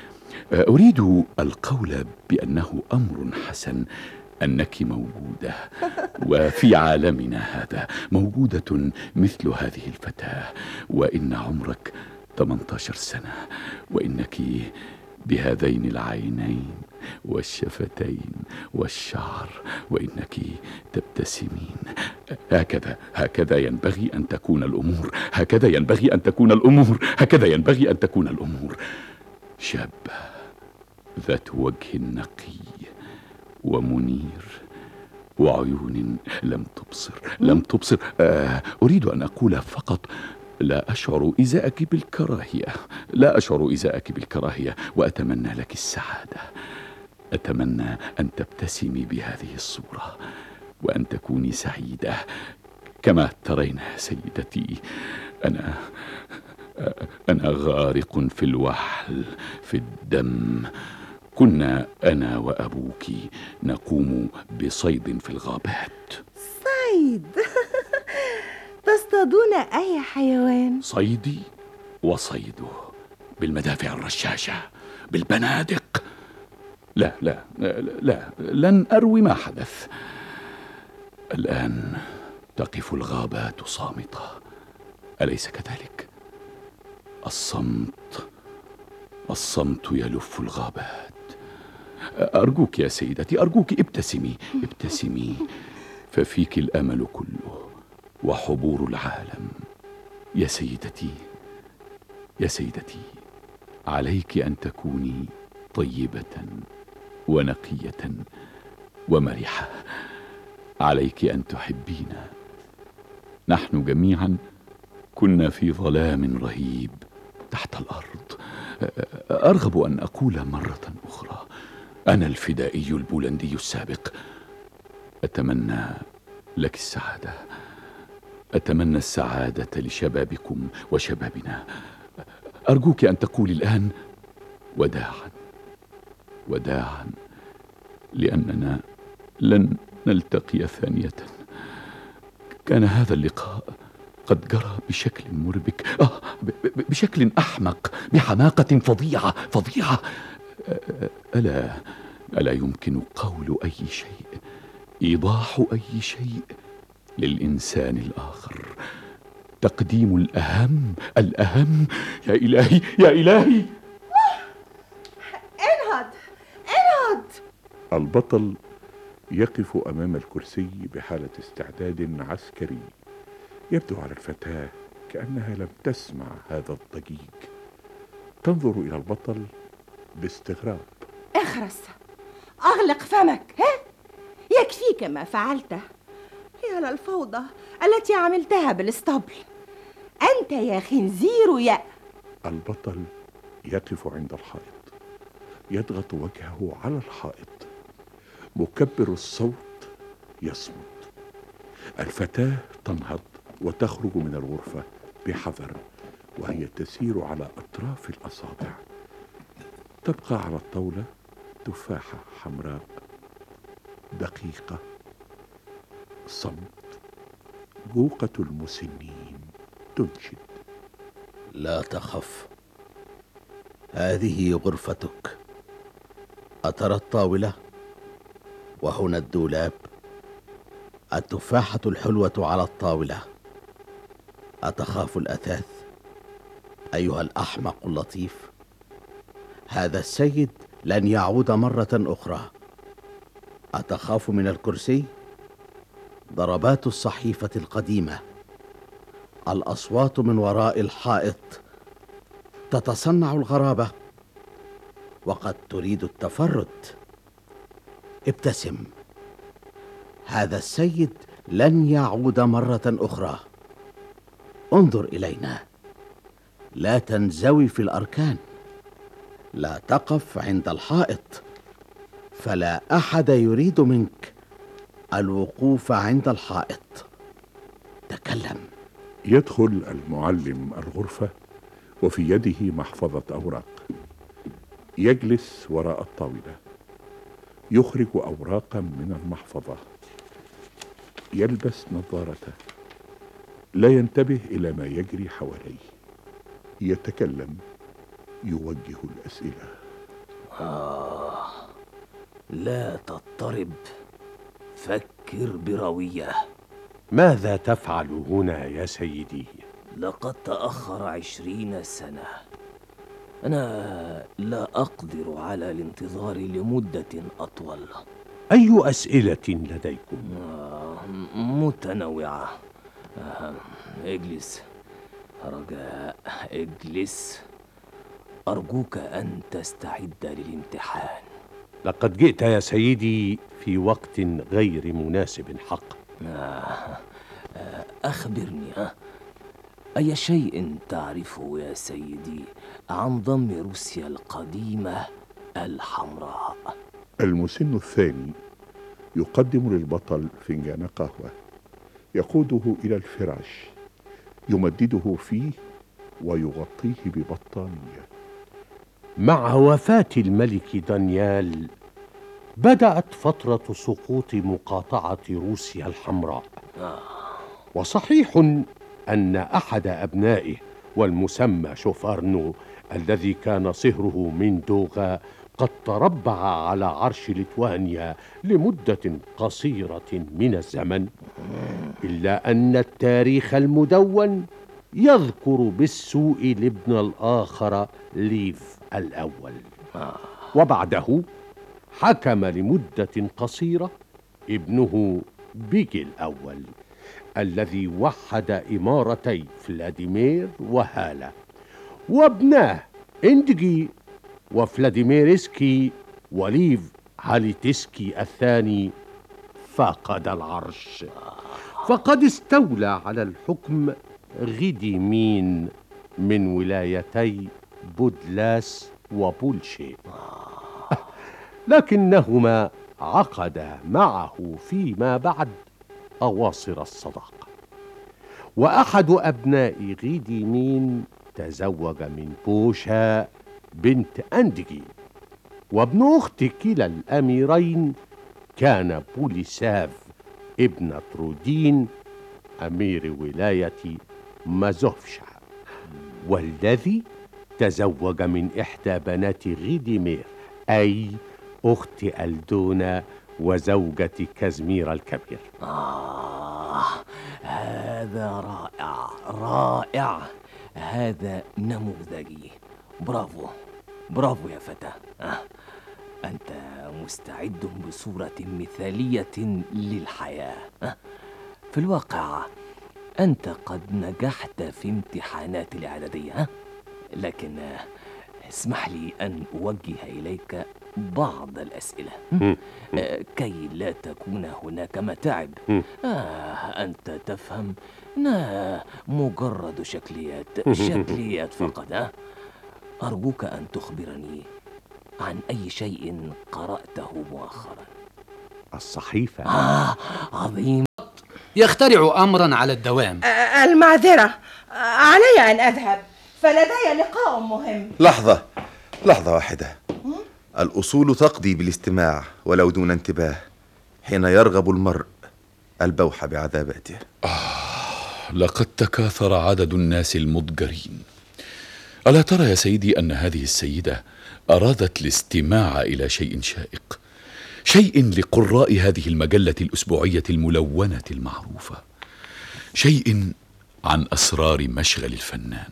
أريد القول بأنه أمر حسن أنك موجودة، وفي عالمنا هذا موجودة مثل هذه الفتاة، وإن عمرك ثمانية عشر سنة، وإنك بهذين العينين والشفتين والشعر، وإنك تبتسمين. هكذا هكذا ينبغي أن تكون الأمور، هكذا ينبغي أن تكون الأمور، هكذا ينبغي أن تكون الأمور. شابة ذات وجه نقي ومنير وعيون لم تبصر لم تبصر آه أريد أن أقول فقط لا أشعر إزاءك بالكراهية، لا أشعر إزاءك بالكراهية، وأتمنى لك السعادة. أتمنى أن تبتسمي بهذه الصورة وأن تكوني سعيدة كما ترين سيدتي. أنا أنا غارق في الوحل، في الدم، كنا أنا وأبوك نقوم بصيد في الغابات. صيد؟ تصطادون أي حيوان؟ صيدي وصيده، بالمدافع الرشاشة، بالبنادق. لا لا لا, لا لن أروي ما حدث. الآن تقف الغابات صامتة، أليس كذلك؟ الصمت الصمت يلف الغابات. أرجوك يا سيدتي، أرجوك ابتسمي ابتسمي، ففيك الأمل كله وحبور العالم. يا سيدتي يا سيدتي، عليك أن تكوني طيبة ونقية ومرحة. عليك أن تحبينا. نحن جميعا كنا في ظلام رهيب تحت الأرض. أرغب أن أقول مرة أخرى، أنا الفدائي البولندي السابق. أتمنى لك السعادة، أتمنى السعادة لشبابكم وشبابنا. أرجوك أن تقولي الآن وداعا وداعا، لأننا لن نلتقي ثانية. كان هذا اللقاء قد جرى بشكل مربك، آه بشكل أحمق، بحماقة فظيعة فظيعة. ألا ألا يمكن قول أي شيء، إيضاح أي شيء للإنسان الآخر، تقديم الأهم الأهم. يا إلهي يا إلهي، انهض انهض. البطل يقف أمام الكرسي بحالة استعداد عسكري. يبدو على الفتاة كأنها لم تسمع هذا الضجيج. تنظر إلى البطل باستغراب. اخرس، أغلق فمك. ها؟ يكفيك ما فعلته. يا للفوضى التي عملتها بالاسطبل. أنت يا خنزير يا... البطل يقف عند الحائط، يضغط وجهه على الحائط، مكبر الصوت يصمت. الفتاة تنهض وتخرج من الغرفة بحذر، وهي تسير على أطراف الأصابع. تبقى على الطاولة تفاحة حمراء دقيقة. صمت. جوقة المسنين تنشد: لا تخف، هذه غرفتك. أترى الطاولة؟ وهنا الدولاب. التفاحة الحلوة على الطاولة. أتخاف الأثاث أيها الأحمق اللطيف؟ هذا السيد لن يعود مرة أخرى. أتخاف من الكرسي؟ ضربات الصحيفة القديمة، الأصوات من وراء الحائط تتصنع الغرابة، وقد تريد التفرد. ابتسم، هذا السيد لن يعود مرة أخرى. انظر إلينا، لا تنزوي في الأركان، لا تقف عند الحائط، فلا أحد يريد منك الوقوف عند الحائط. تكلم. يدخل المعلم الغرفة وفي يده محفظة أوراق. يجلس وراء الطاولة، يخرج أوراقا من المحفظة، يلبس نظارته، لا ينتبه إلى ما يجري حواليه. يتكلم، يوجه الأسئلة. آه، لا تضطرب، فكر بروية. ماذا تفعل هنا يا سيدي؟ لقد تأخر عشرين سنة. أنا لا أقدر على الانتظار لمدة أطول. أي أسئلة لديكم؟ آه، متنوعة. آه، اجلس رجاء، اجلس. أرجوك أن تستعد للامتحان. لقد جئت يا سيدي في وقت غير مناسب حقا. آه، آه، أخبرني، أي شيء تعرفه يا سيدي عن ضم روسيا القديمة الحمراء؟ المسن الثاني يقدم للبطل فنجان قهوة، يقوده إلى الفراش، يمدده فيه ويغطيه ببطانية. مع وفاة الملك دانيال بدأت فترة سقوط مقاطعة روسيا الحمراء. وصحيح أن أحد أبنائه والمسمى شوفارنو الذي كان صهره من دوغا قد تربع على عرش ليتوانيا لمدة قصيرة من الزمن، إلا أن التاريخ المدون يذكر بالسوء الابن الآخر ليف الأول، وبعده حكم لمدة قصيرة ابنه بيجي الأول الذي وحد إمارتي فلاديمير وهالة، وابناه إندجي وفلاديميرسكي وليف هاليتسكي الثاني فقد العرش، فقد استولى على الحكم غيديمين من ولايتي بودلاس وبولشي، لكنهما عقدا معه فيما بعد أواصر الصداقة. وأحد أبناء غيديمين تزوج من بوشا بنت أندجي، وابن أخت كلا الأميرين كان بوليساف ابن ترودين أمير ولاية مازوفشا، والذي تزوج من إحدى بنات غيديمير أي أخت ألدونا وزوجة كازمير الكبير. آه هذا رائع رائع، هذا نموذجي. برافو برافو يا فتى. آه. أنت مستعد بصورة مثالية للحياة. آه. في الواقع أنت قد نجحت في امتحانات الإعدادية، آه. لكن آه. اسمح لي أن أوجه إليك بعض الأسئلة آه كي لا تكون هناك متاعب. آه أنت تفهم، إنها مجرد شكليات شكليات فقط. آه أرجوك أن تخبرني عن أي شيء قرأته مؤخرا. الصحيفة. آه عظيم. يخترع أمرا على الدوام. آه المعذرة، آه علي أن أذهب، فلدي لقاء مهم. لحظة لحظة واحدة. الأصول تقضي بالاستماع ولو دون انتباه حين يرغب المرء البوح بعذاباته. آه لقد تكاثر عدد الناس المضجرين. ألا ترى يا سيدي أن هذه السيدة أرادت الاستماع إلى شيء شائق، شيء لقراء هذه المجلة الأسبوعية الملونة المعروفة، شيء عن أسرار مشغل الفنان.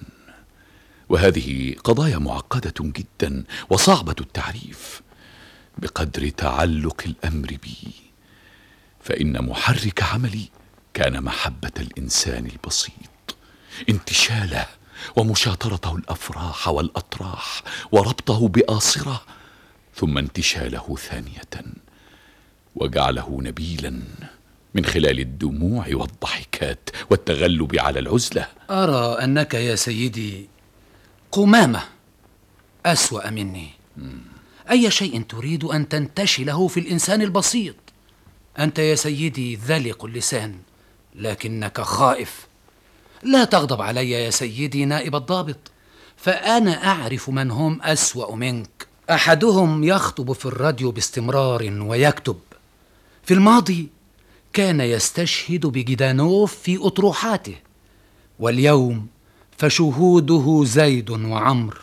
وهذه قضايا معقدة جدا وصعبة التعريف بقدر تعلق الأمر بي، فإن محرك عملي كان محبة الإنسان البسيط، انتشاله ومشاطرته الأفراح والأطراح وربطه بآصرة، ثم انتشاله ثانية وجعله نبيلا من خلال الدموع والضحكات والتغلب على العزلة. أرى أنك يا سيدي قمامة أسوأ مني. أي شيء تريد أن تنتشله في الإنسان البسيط. أنت يا سيدي ذلق اللسان لكنك خائف. لا تغضب علي يا سيدي نائب الضابط، فأنا أعرف من هم أسوأ منك. أحدهم يخطب في الراديو باستمرار ويكتب. في الماضي كان يستشهد بجدانوف في أطروحاته، واليوم فشهوده زيد وعمر.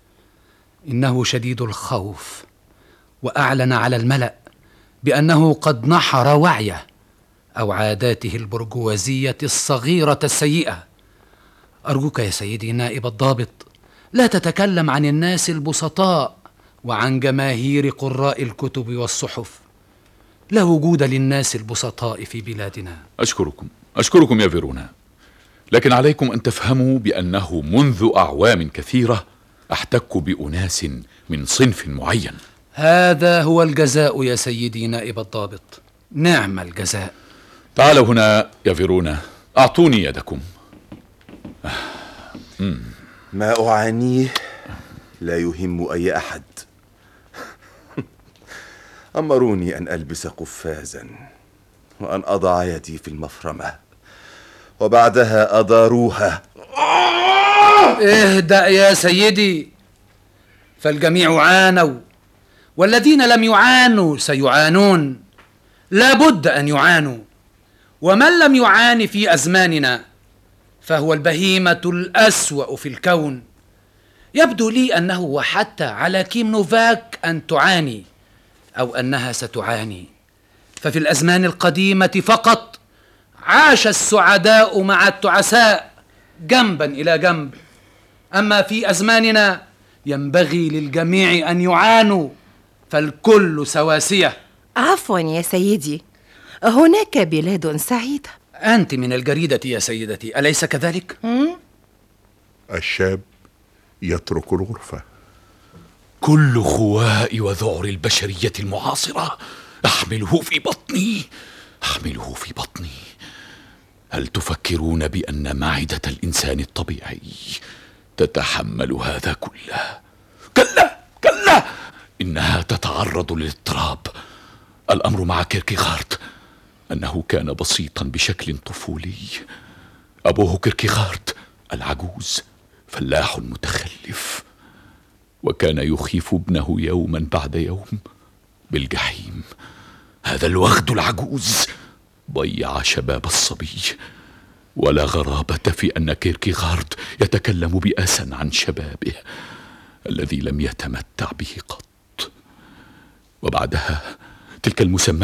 إنه شديد الخوف، وأعلن على الملأ بأنه قد نحر وعيه أو عاداته البرجوازية الصغيرة السيئة. أرجوك يا سيدي نائب الضابط لا تتكلم عن الناس البسطاء وعن جماهير قراء الكتب والصحف. لا وجود للناس البسطاء في بلادنا. أشكركم أشكركم يا فيرونا، لكن عليكم أن تفهموا بأنه منذ أعوام كثيرة أحتك بأناس من صنف معين. هذا هو الجزاء يا سيدي نائب الضابط، نعم الجزاء. تعالوا هنا يا فيرونا، أعطوني يدكم. ما أعانيه لا يهم أي أحد. أمروني أن ألبس قفازا وأن أضع يدي في المفرمة وبعدها أداروها. اهدأ يا سيدي، فالجميع عانوا، والذين لم يعانوا سيعانون، لا بد أن يعانوا. ومن لم يعاني في أزماننا فهو البهيمة الأسوأ في الكون. يبدو لي أنه وحتى على كيم نوفاك أن تعاني أو أنها ستعاني، ففي الأزمان القديمة فقط عاش السعداء مع التعساء جنبا إلى جنب، أما في أزماننا ينبغي للجميع أن يعانوا، فالكل سواسية. عفوا يا سيدي، هناك بلاد سعيدة. أنت من الجريدة يا سيدتي، أليس كذلك؟ الشاب يترك الغرفة. كل خواء وذعر البشرية المعاصرة أحمله في بطني، أحمله في بطني. هل تفكرون بأن معدة الإنسان الطبيعي تتحمل هذا كله؟ كلا كلا، إنها تتعرض للاضطراب. الأمر مع كيركيغارد أنه كان بسيطا بشكل طفولي. أبوه كيركيغارد العجوز فلاح متخلف، وكان يخيف ابنه يوما بعد يوم بالجحيم. هذا الوغد العجوز ضيع شباب الصبي، ولا غرابة في أن كيركيغارد يتكلم بأسا عن شبابه الذي لم يتمتع به قط. وبعدها تلك المسمى